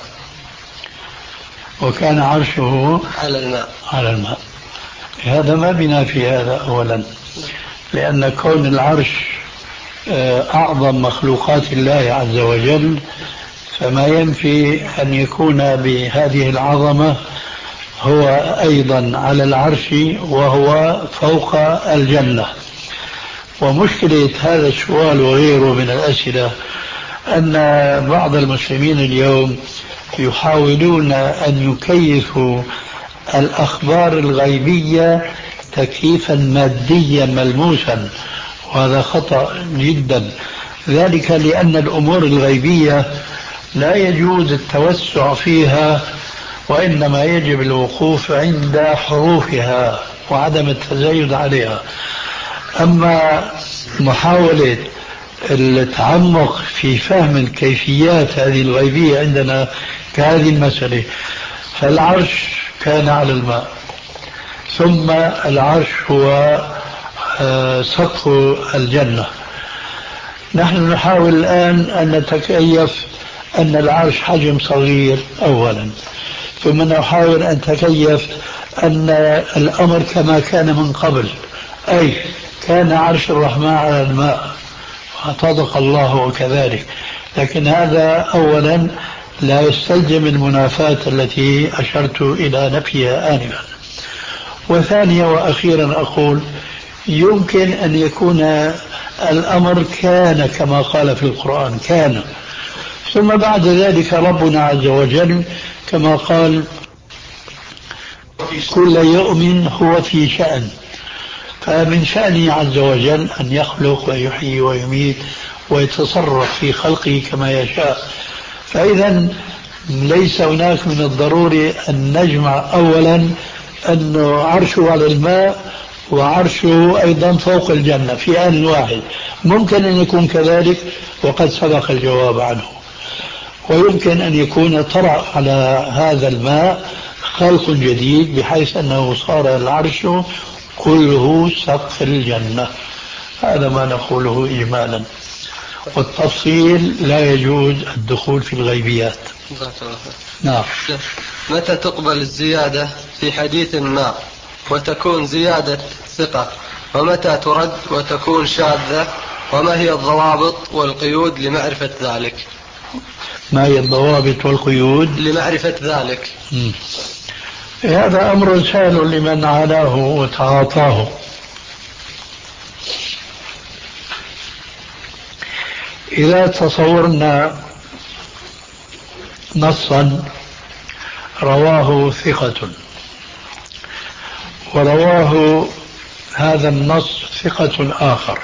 [SPEAKER 4] وكان عرشه
[SPEAKER 5] على الماء.
[SPEAKER 4] على الماء هذا ما بنا في هذا أولا، لأن كون العرش أعظم مخلوقات الله عز وجل، فما ينفي أن يكون بهذه العظمة هو أيضا على العرش وهو فوق الجنة. ومشكلة هذا السؤال وغيره من الأسئلة أن بعض المسلمين اليوم يحاولون أن يكيفوا الأخبار الغيبية تكييفا ماديا ملموسا، وهذا خطأ جدا. ذلك لأن الأمور الغيبية لا يجوز التوسع فيها، وإنما يجب الوقوف عند حروفها وعدم التزايد عليها. أما محاولة التعمق في فهم الكيفيات هذه الغيبية عندنا كهذه المسألة، فالعرش كان على الماء، ثم العرش هو سقف الجنة. نحن نحاول الآن أن نتكيف أن العرش حجم صغير أولا، ثم نحاول أن نتكيف أن الأمر كما كان من قبل، أي كان عرش الرحمن على الماء وصدق الله وكذلك. لكن هذا أولا لا يستلزم المنافاة التي أشرت إلى نفيها آنفا. وثانيا وأخيرا أقول يمكن أن يكون الأمر كان كما قال في القرآن كان، ثم بعد ذلك ربنا عز وجل كما قال كل يوم هو في شأن، فمن شأنه عز وجل أن يخلق ويحيي ويميت ويتصرف في خلقه كما يشاء. فإذا ليس هناك من الضروري أن نجمع أولا أنه عرشه على الماء وعرشه أيضا فوق الجنة في آن واحد. ممكن أن يكون كذلك وقد سبق الجواب عنه، ويمكن أن يكون طرأ على هذا الماء خلق جديد بحيث أنه صار العرش كله سقف الجنة. هذا ما نقوله إجمالا، والتفصيل لا يجوز الدخول في الغيبيات. نعم.
[SPEAKER 5] متى تقبل الزيادة في حديث ما وتكون زيادة ثقة، ومتى ترد وتكون شاذة، وما هي الضوابط والقيود لمعرفة ذلك؟
[SPEAKER 4] ما هي الضوابط والقيود
[SPEAKER 5] لمعرفة ذلك؟
[SPEAKER 4] م. هذا أمر سهل لمن عاناه وتعاطاه. إذا تصورنا نصا رواه ثقة ورواه هذا النص ثقة آخر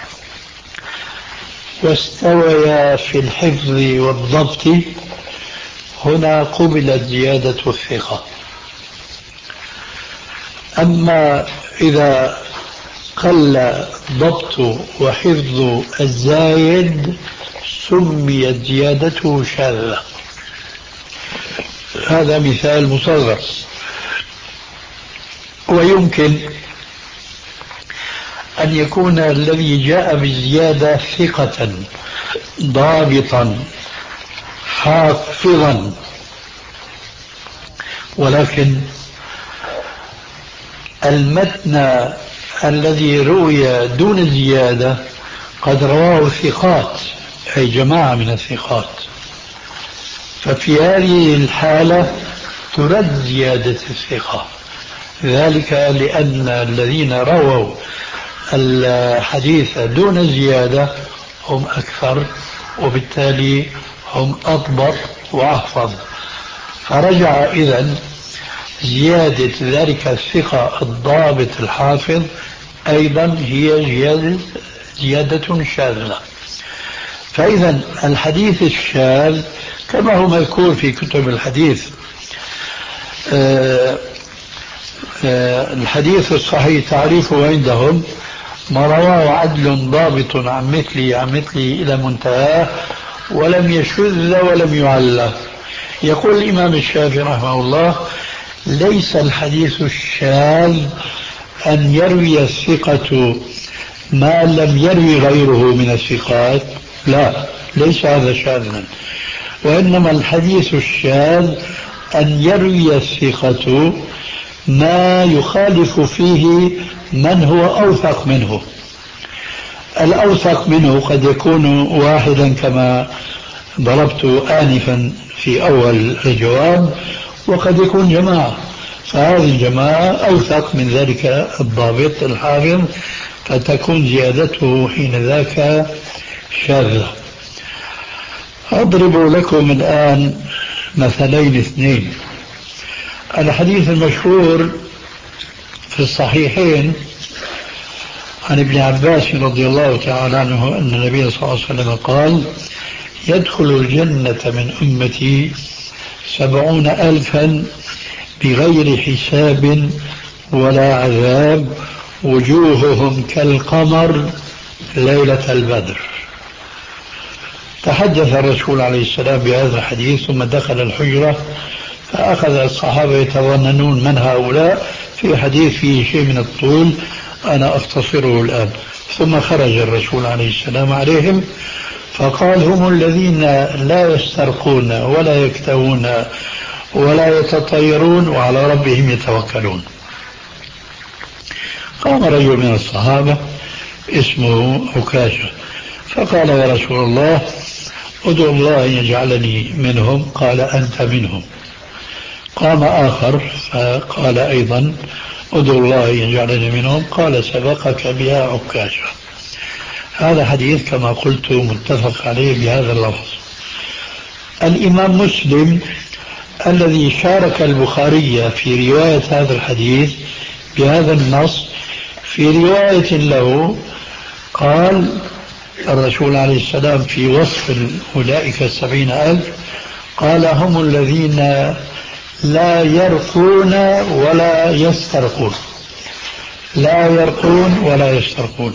[SPEAKER 4] واستويا في الحفظ والضبط، هنا قبلت زيادة الثقة. أما إذا قل ضبط وحفظ الزايد سميت زيادته شاذة. هذا مثال مصغر. ويمكن أن يكون الذي جاء بالزيادة ثقة ضابطا حافظا، ولكن المتن الذي روي دون زيادة قد رواه ثقات، أي جماعة من الثقات، ففي هذه الحالة ترد زيادة الثقة، ذلك لأن الذين رووا الحديث دون زيادة هم أكثر، وبالتالي هم أضبط وأحفظ، فرجع إذن زيادة ذلك الثقة الضابط الحافظ أيضا هي زيادة, زيادة شاذة. فإذا الحديث الشاذ كما هو مذكور في كتب الحديث، آه آه الحديث الصحيح تعريفه عندهم ما رواه عدل ضابط عن مثلي عن مثلي إلى منتهاه ولم يشذ ولم يعلى. يقول الإمام الشافعي رحمه الله: ليس الحديث الشاذ أن يروي الثقة ما لم يروي غيره من الثقات، لا، ليس هذا شاذا، وإنما الحديث الشاذ أن يروي الثقة ما يخالف فيه من هو أوثق منه. الأوثق منه قد يكون واحدا كما ضربت آنفا في أول الجواب، وقد يكون جماعة، فهذه الجماعة أوثق من ذلك الضابط الحافظ، فتكون زيادته حين ذاك شاذة. أضرب لكم الآن مثلين اثنين. الحديث المشهور في الصحيحين عن ابن عباس رضي الله تعالى عنه أن النبي صلى الله عليه وسلم قال: يدخل الجنة من أمتي سبعون ألفا بغير حساب ولا عذاب، وجوههم كالقمر ليلة البدر. تحدث الرسول عليه السلام بهذا الحديث ثم دخل الحجرة، فأخذ الصحابة يتظننون من هؤلاء في حديث فيه شيء من الطول، أنا أختصره الآن. ثم خرج الرسول عليه السلام عليهم فقال: هم الذين لا يسترقون ولا يكتوون ولا يتطيرون وعلى ربهم يتوكلون. قام رجل من الصحابة اسمه عكاشة فقال: يا رسول الله، ادعو الله أن يجعلني منهم. قال: أنت منهم. قام آخر فقال أيضا: ادعو الله أن يجعلني منهم. قال: سبقك بها عكاشة. هذا حديث كما قلت متفق عليه بهذا اللفظ. الإمام مسلم الذي شارك البخاري في رواية هذا الحديث بهذا النص، في رواية له قال الرسول عليه السلام في وصف أولئك السبعين ألف، قال: هم الذين لا يرقون ولا يسترقون. لا يرقون ولا يسترقون.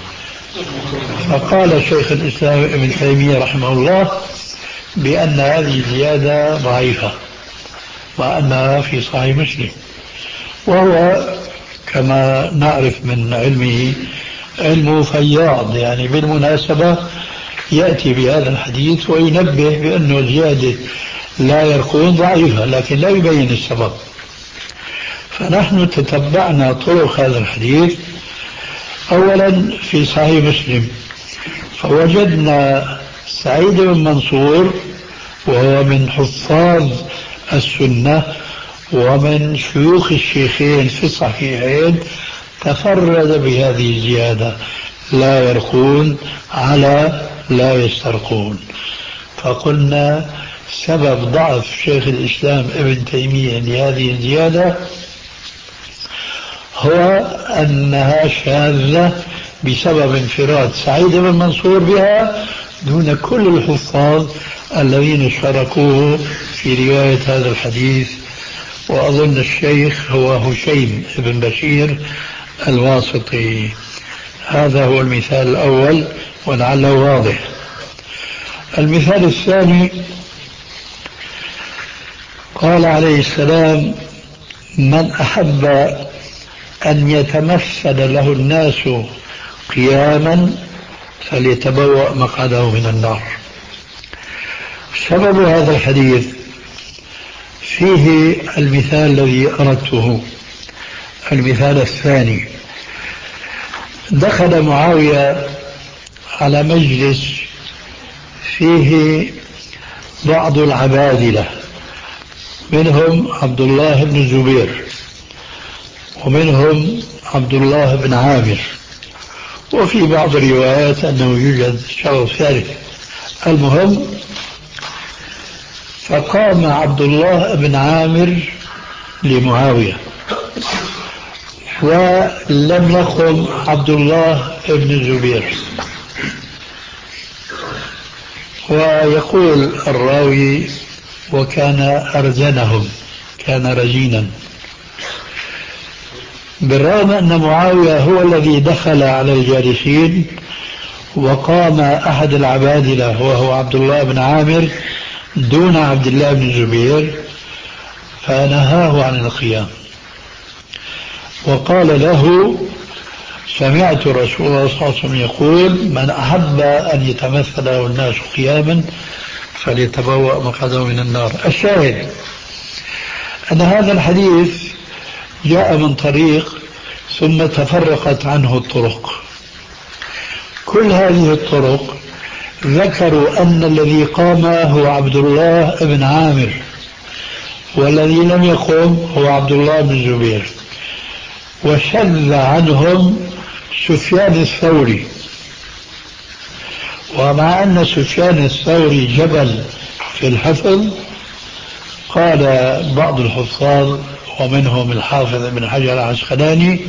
[SPEAKER 4] فقال شيخ الإسلام ابن تيمية رحمه الله بأن هذه زيادة ضعيفة وأنها في صحيح مسلم، وهو كما نعرف من علمه علمه فياض، يعني بالمناسبة يأتي بهذا الحديث وينبه بأنه زيادة لا يرقون ضعيفة، لكن لا يبين السبب. فنحن تتبعنا طرق هذا الحديث. أولا في صحيح مسلم فوجدنا سعيد بن منصور وهو من حفاظ السنة ومن شيوخ الشيخين في الصحيحين تفرد بهذه الزيادة: لا يرقون على لا يسترقون. فقلنا سبب ضعف شيخ الإسلام ابن تيمية لهذه الزيادة هو أنها شاذة بسبب انفراد سعيد بن منصور بها دون كل الحفاظ الذين شاركوه في رواية هذا الحديث. وأظن الشيخ هو هشيم بن بشير الواسطي. هذا هو المثال الأول ولعله واضح. المثال الثاني قال عليه السلام: من أحب أن يتمثل له الناس قياما فليتبوأ مقعده من النار. سبب هذا الحديث فيه المثال الذي أردته، المثال الثاني. دخل معاوية على مجلس فيه بعض العبادلة، منهم عبد الله بن الزبير، ومنهم عبد الله بن عامر، وفي بعض الروايات أنه يوجد شخص ثالث. المهم، فقام عبد الله بن عامر لمعاوية، ولم يقم عبد الله بن الزبير. ويقول الراوي: وكان أرزنهم، كان رزينا. بالرغم أن معاوية هو الذي دخل على الجالسين وقام أحد العبادلة وهو عبد الله بن عامر دون عبد الله بن الزبير، فنهاه عن القيام وقال له: سمعت رسول الله صلى الله عليه وسلم يقول: من أحب أن يتمثل له الناس قياما فليتبوأ مقعده من النار. الشاهد أن هذا الحديث جاء من طريق ثم تفرقت عنه الطرق. كل هذه الطرق ذكروا أن الذي قام هو عبد الله بن عامر، والذي لم يقم هو عبد الله بن الزبير. وشذ عنهم سفيان الثوري، ومع أن سفيان الثوري جبل في الحفظ، قال بعض الحفاظ ومنهم الحافظ ابن حجر العسقلاني،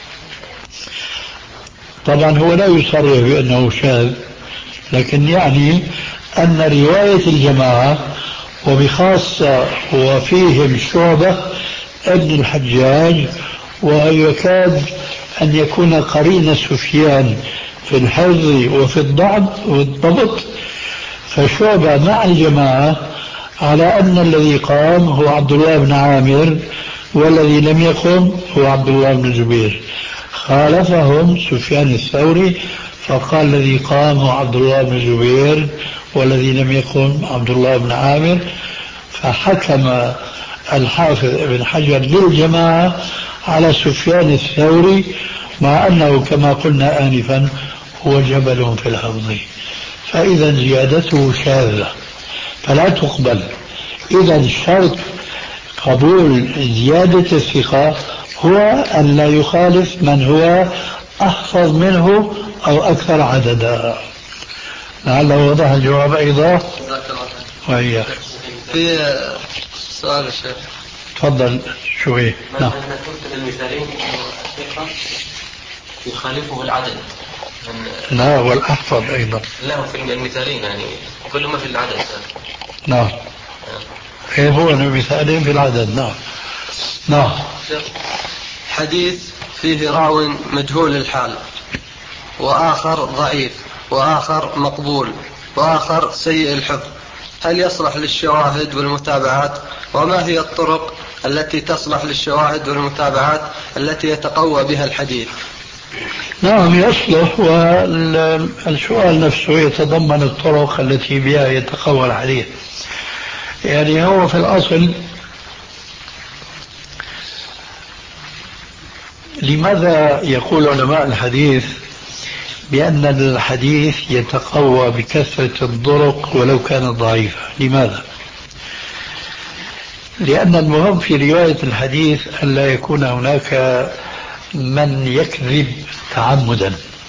[SPEAKER 4] طبعا هو لا يصرح بأنه شاذ، لكن يعني أن رواية الجماعة وبخاصة وفيهم شعبة ابن الحجاج، ويكاد أن يكون قرين سفيان في الحفظ وفي الضبط والضبط، فشعبة مع الجماعة على أن الذي قام هو عبد الله بن عامر، والذي لم يقم هو عبد الله بن الزبير. خالفهم سفيان الثوري فقال: الذي قام هو عبد الله بن الزبير، والذي لم يقم عبد الله بن عامر. فحكم الحافظ ابن حجر للجماعة على سفيان الثوري، مع أنه كما قلنا آنفا هو جبل في الحفظ، فإذا زيادته شاذة فلا تقبل. إذا شرط قبول زيادة الثقة هو أن لا يخالف من هو أحفظ منه أو أكثر عددا. لعل وضح الجواب أيضا. وهي
[SPEAKER 5] في سؤال الشيخ،
[SPEAKER 4] تفضل. شوي.
[SPEAKER 6] نعم. قلت المثالين الثقة يخالفه العدد.
[SPEAKER 4] لا، والأحفظ أيضا.
[SPEAKER 6] لا، في المثالين يعني كل ما في العدد.
[SPEAKER 4] نعم. إيه هو المثالين في العدد. نعم. نعم.
[SPEAKER 5] حديث فيه راو مجهول الحال، وآخر ضعيف، وآخر مقبول، وآخر سيء الحفظ، هل يصلح للشواهد والمتابعات؟ وما هي الطرق التي تصلح للشواهد والمتابعات التي يتقوى بها الحديث؟
[SPEAKER 4] نعم يصلح، والسؤال نفسه يتضمن الطرق التي بها يتقوى الحديث. يعني هو في الأصل لماذا يقول علماء الحديث بأن الحديث يتقوى بكثرة الطرق ولو كانت ضعيفة؟ لماذا؟ لأن المهم في رواية الحديث أن لا يكون هناك من يكذب تعمدا.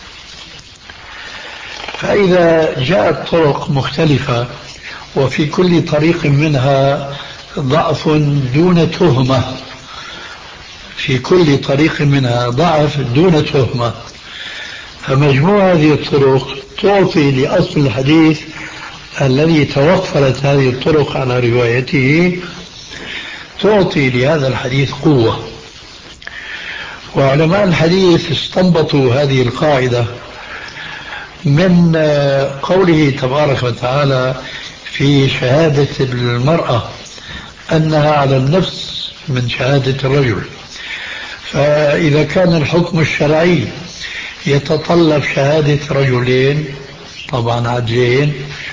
[SPEAKER 4] فإذا جاءت طرق مختلفة وفي كل طريق منها ضعف دون تهمة، في كل طريق منها ضعف دون تهمة، فمجموع هذه الطرق تعطي لأصل الحديث الذي توفرت هذه الطرق على روايته، تعطي لهذا الحديث قوة. وعلماء الحديث استنبطوا هذه القاعدة من قوله تبارك وتعالى في شهادة المرأة أنها على النفس من شهادة الرجل، فإذا كان الحكم الشرعي يتطلب شهادة رجلين طبعا عدلين،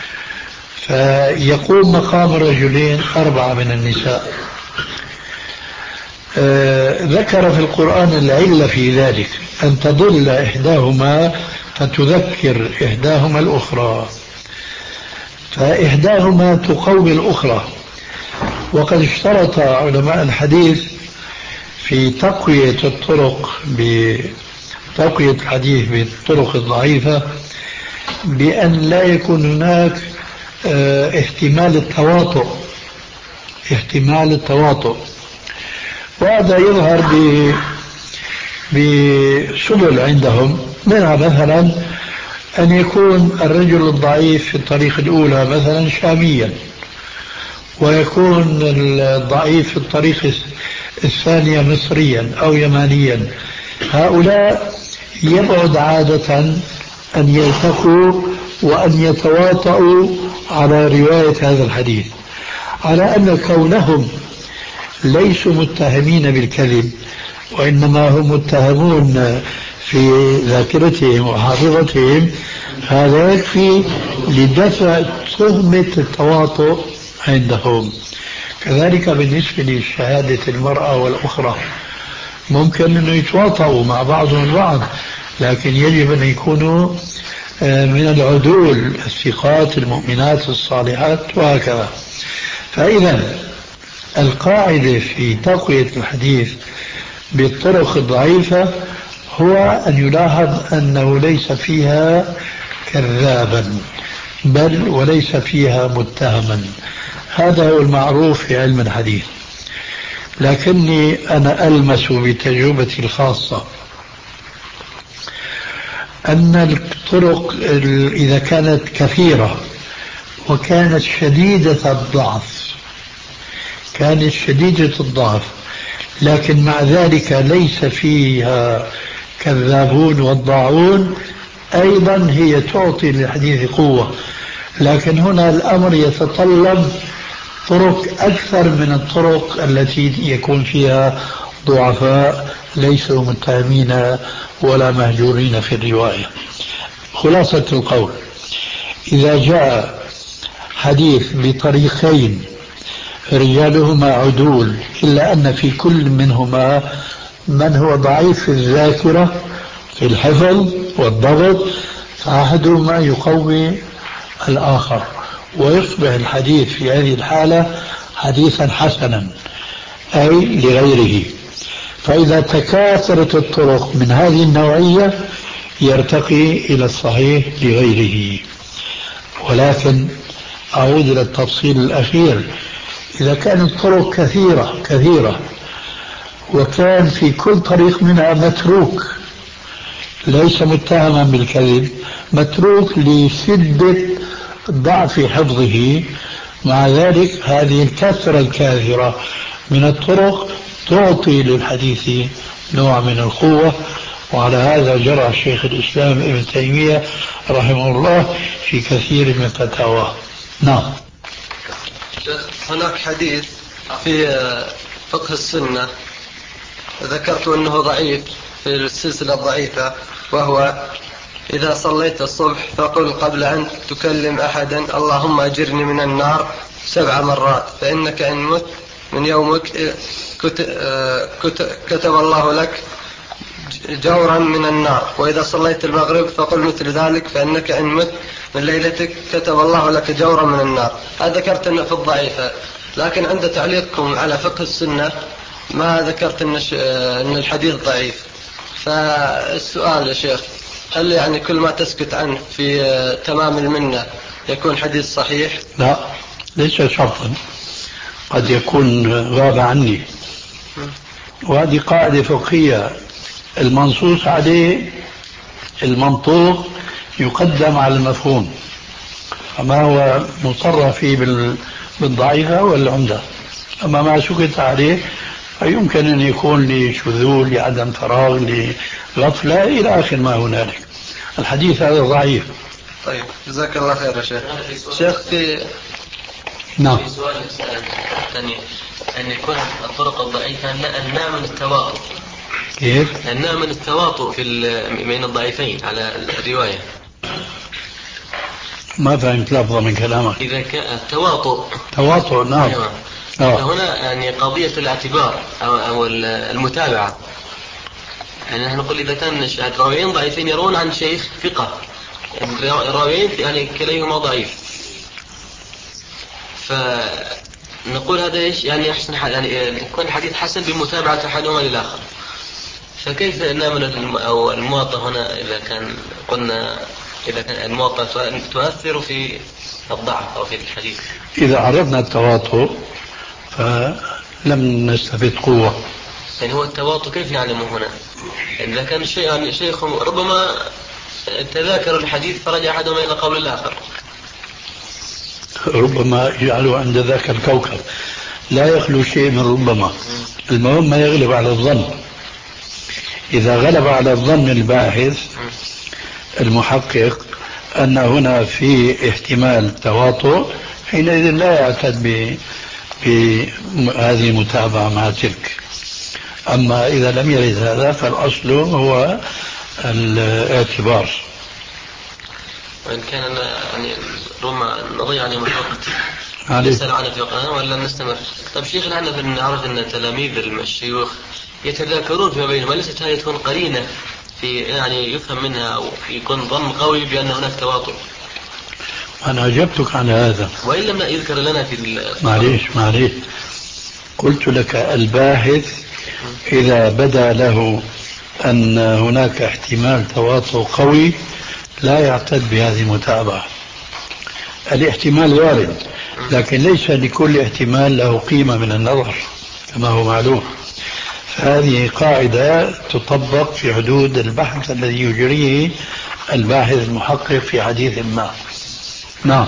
[SPEAKER 4] فيقوم مقام الرجلين أربعة من النساء. آه ذكر في القرآن العلة في ذلك، أن تضل إحداهما فتذكر إحداهما الأخرى، فإحداهما تقوي الأخرى. وقد اشترط علماء الحديث في تقوية الطرق بتقوية الحديث بالطرق الضعيفة بأن لا يكون هناك اه احتمال التواطؤ احتمال التواطؤ وهذا يظهر بسبل عندهم، منها مثلا أن يكون الرجل الضعيف في الطريق الأولى مثلا شاميا، ويكون الضعيف في الطريق الثانية مصريا أو يمانيا. هؤلاء يبعد عادة أن يلتقوا وأن يتواطؤوا على رواية هذا الحديث، على أن كونهم ليسوا متهمين بالكذب وإنما هم متهمون في ذاكرتهم وحافظتهم، هذا يكفي لدفع تهمة التواطؤ عندهم. كذلك بالنسبة لشهادة المرأة والأخرى، ممكن أن يتواطؤوا مع بعضهم البعض، لكن يجب أن يكونوا من العدول الثقات المؤمنات الصالحات وهكذا. فإذا القاعدة في تقوية الحديث بالطرق الضعيفة هو أن يلاحظ أنه ليس فيها كذابا بل وليس فيها متهما. هذا هو المعروف في علم الحديث. لكني أنا ألمس بتجربتي الخاصة أن الطرق إذا كانت كثيرة وكانت شديدة الضعف كانت شديدة الضعف لكن مع ذلك ليس فيها كذابون وضاعون، أيضا هي تعطي للحديث قوة. لكن هنا الأمر يتطلب طرق أكثر من الطرق التي يكون فيها ضعفاء ليسوا متهمين ولا مهجورين في الرواية. خلاصة القول، إذا جاء حديث بطريقين رجالهما عدول إلا أن في كل منهما من هو ضعيف في الذاكرة في الحفظ والضبط، فأحدهما يقوي الآخر ويصبح الحديث في هذه الحالة حديثا حسنا أي لغيره. فإذا تكاثرت الطرق من هذه النوعية يرتقي إلى الصحيح لغيره. ولكن أعود إلى التفصيل الأخير، إذا كانت الطرق كثيرة كثيرة وكان في كل طريق منها متروك ليس متهما بالكذب، متروك لشدة ضعف حفظه، مع ذلك هذه الكثرة الكاثرة من الطرق تعطي للحديث نوع من القوة. وعلى هذا جرى شيخ الإسلام ابن تيمية رحمه الله في كثير من فتاواه. نعم.
[SPEAKER 5] هناك حديث في فقه السنة ذكرت أنه ضعيف في السلسلة الضعيفة، وهو إذا صليت الصبح فقل قبل أن تكلم أحدا اللهم أجرني من النار سبع مرات، فإنك إن مت من يومك كتب الله لك جورا من النار. وإذا صليت المغرب فقل مثل ذلك، فإنك إن مت من ليلتك كتب الله لك جورا من النار. هذا ذكرت أنه في الضعيفة، لكن عند تعليقكم على فقه السنة ما ذكرت أن الحديث ضعيف. فالسؤال يا شيخ، هل يعني كل ما تسكت عنه في تمام المنة يكون حديث صحيح؟
[SPEAKER 4] لا، ليس شرطا، قد يكون غاب عني، وهذه قاعدة فقهية المنصوص عليه المنطوق يقدم على المفهوم، أما هو مصرح فيه بالضعيفة والعمدة. أما ما سكت عليه فيمكن أن يكون لشذوذ لعدم فراغ لغفلة إلى آخر ما هنالك. الحديث هذا ضعيف.
[SPEAKER 5] طيب جزاك الله خير يا شيخ. شيخ في
[SPEAKER 4] نعم
[SPEAKER 6] في سؤال ثاني أن يكون الطرق الضعيفة النوع من التواطؤ،
[SPEAKER 4] كيف؟
[SPEAKER 6] أنها من التواطؤ في بين الضعيفين على الرواية.
[SPEAKER 4] ما فهمت لفظة من كلامك.
[SPEAKER 6] إذا كان التواطؤ
[SPEAKER 4] تواطؤ نعم.
[SPEAKER 6] أيوة.
[SPEAKER 4] آه.
[SPEAKER 6] فهنا يعني قضية الاعتبار أو, أو المتابعة، يعني نحن نقول إذا كان الراويين ضعيفين يرون عن شيخ ثقة، الراويين يعني كليهما ضعيف، فنقول هذا إيش يعني أحسن يعني يكون الحديث حسن بمتابعة أحدهما للآخر. فكيف نعمل أو المواطأ هنا إذا كان قلنا إذا كان المواطأ تؤثر في الضعف أو في الحديث؟
[SPEAKER 4] إذا عرفنا التواطؤ فلم نستفد قوة.
[SPEAKER 6] يعني هو التواطؤ كيف نعلمه هنا؟ إذا كان شيء يعني شيخ ربما تذاكر الحديث فرجع أحدهما إلى قول الآخر،
[SPEAKER 4] ربما يجعله عند ذاك الكوكب، لا يخلو شيء من ربما. المهم ما يغلب على الظن. إذا غلب على الظن الباحث المحقق أن هنا في احتمال تواطؤ، حينئذ لا يعتد بهذه المتابعة مع تلك. أما إذا لم يرد هذا فالأصل هو الاعتبار.
[SPEAKER 6] وإن كان يعني ربما نضيع عليهم الوقت
[SPEAKER 4] عليه.
[SPEAKER 6] نسأل عنه في وقتنا ولا نستمر؟ طيب شيخ نحن نعرف أن تلاميذ الشيوخ يتذاكرون فيما بينهم، ليست هذه تكون قرينة في يعني يفهم منها أو يكون ظن قوي بأن هناك تواطؤ؟
[SPEAKER 4] أنا أجبتك عن هذا.
[SPEAKER 6] وإن لم يذكر لنا في
[SPEAKER 4] معليش معليش قلت لك الباحث إذا بدا له أن هناك احتمال تواطؤ قوي لا يعتد بهذه المتابعة. الاحتمال وارد، لكن ليس لكل احتمال له قيمة من النظر كما هو معلوم. فهذه قاعدة تطبق في حدود البحث الذي يجريه الباحث المحقق في حديث ما. نعم.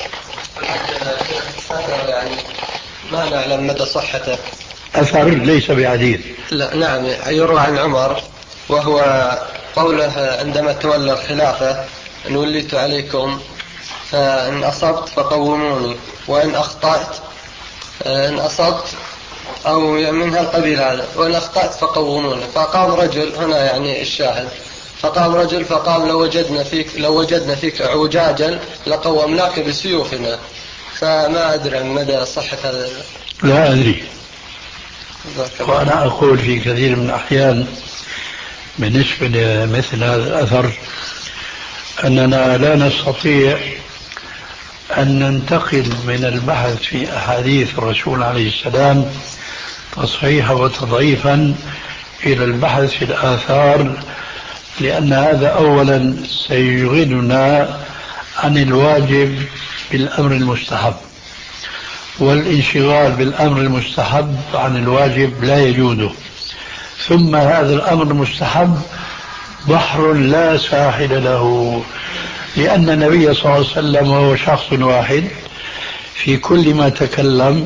[SPEAKER 5] يعني ما نعلم مدى صحته.
[SPEAKER 4] أثر ليس بحديث.
[SPEAKER 5] لا نعم، يروى عن عمر وهو قوله عندما تولى الخلافة: إن وليت عليكم فإن أصبت فقوموني وإن أخطأت إن أصبت أو من هالقبيل هذا، وإن أخطأت فقوموني. فقام رجل هنا يعني الشاهد، فقام رجل فقال: لو وجدنا فيك لو وجدنا فيك عوجاجا لقومناك بسيوفنا. فما أدري عن مدى صحة هذا.
[SPEAKER 4] لا أدري. وأنا أقول في كثير من الأحيان بالنسبة لمثل هذا الأثر أننا لا نستطيع أن ننتقل من البحث في أحاديث الرسول عليه السلام تصحيحا وتضعيفا إلى البحث في الآثار، لأن هذا أولا سيشغلنا عن الواجب بالأمر المستحب، والانشغال بالأمر المستحب عن الواجب لا يجوز. ثم هذا الأمر المستحب بحر لا ساحل له، لأن النبي صلى الله عليه وسلم وهو شخص واحد في كل ما تكلم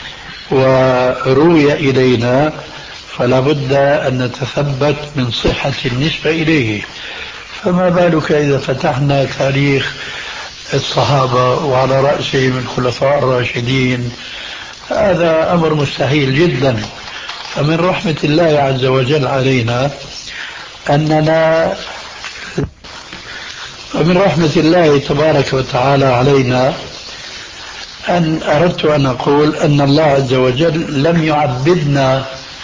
[SPEAKER 4] وروي إلينا، فلا بد أن نتثبت من صحة النسبة إليه. فما بالك إذا فتحنا تاريخ الصحابة وعلى رأسهم الخلفاء الراشدين؟ هذا أمر مستحيل جدا. فمن رحمة الله عز وجل علينا أننا ومن رحمة الله تبارك وتعالى علينا أن أردت أن أقول أن الله عز وجل لم يعبدنا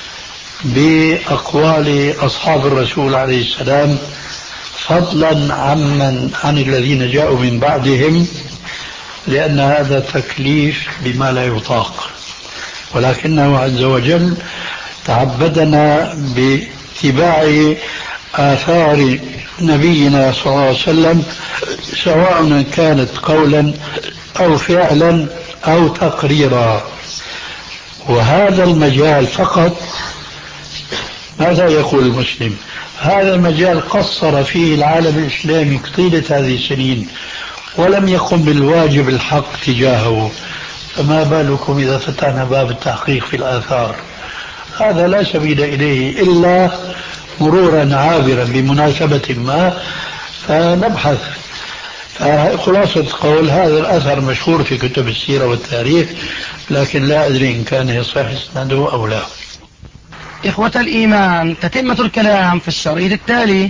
[SPEAKER 4] بأقوال أصحاب الرسول عليه السلام فضلا عمن عن الذين جاءوا من بعدهم، لأن هذا تكليف بما لا يطاق، ولكنه عز وجل تعبدنا باتباع آثار نبينا صلى الله عليه وسلم، سواء كانت قولا أو فعلا أو تقريرا. وهذا المجال فقط ماذا يقول المسلم؟ هذا المجال قصر فيه العالم الإسلامي طيلة هذه السنين ولم يقم بالواجب الحق تجاهه، فما بالكم إذا فتحنا باب التحقيق في الآثار؟ هذا لا سبيل إليه إلا مرورا عابرا بمناسبة ما فنبحث. خلاصة قول هذا الأثر مشهور في كتب السيرة والتاريخ، لكن لا أدري إن كان يصح إسناده أو لا.
[SPEAKER 1] إخوة الإيمان، تتمة الكلام في الشريط التالي.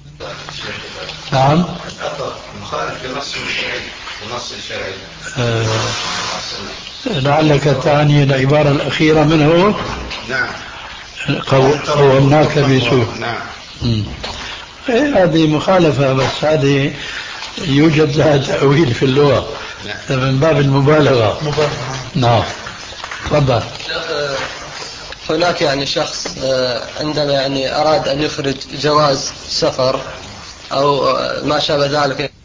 [SPEAKER 4] نعم.
[SPEAKER 7] مخالف لنص الشرعي ونص الشرعي.
[SPEAKER 4] آه. لعلك تعني العبارة الأخيرة منه.
[SPEAKER 7] نعم.
[SPEAKER 4] قومناك بسوء.
[SPEAKER 7] نعم.
[SPEAKER 4] إيه هذه مخالفة، بس هذه يوجد لها تأويل في اللغة. نعم. من باب المبالغة. مبالغة. نعم. تفضل.
[SPEAKER 5] هناك يعني شخص عندما يعني أراد أن يخرج جواز سفر أو ما شابه ذلك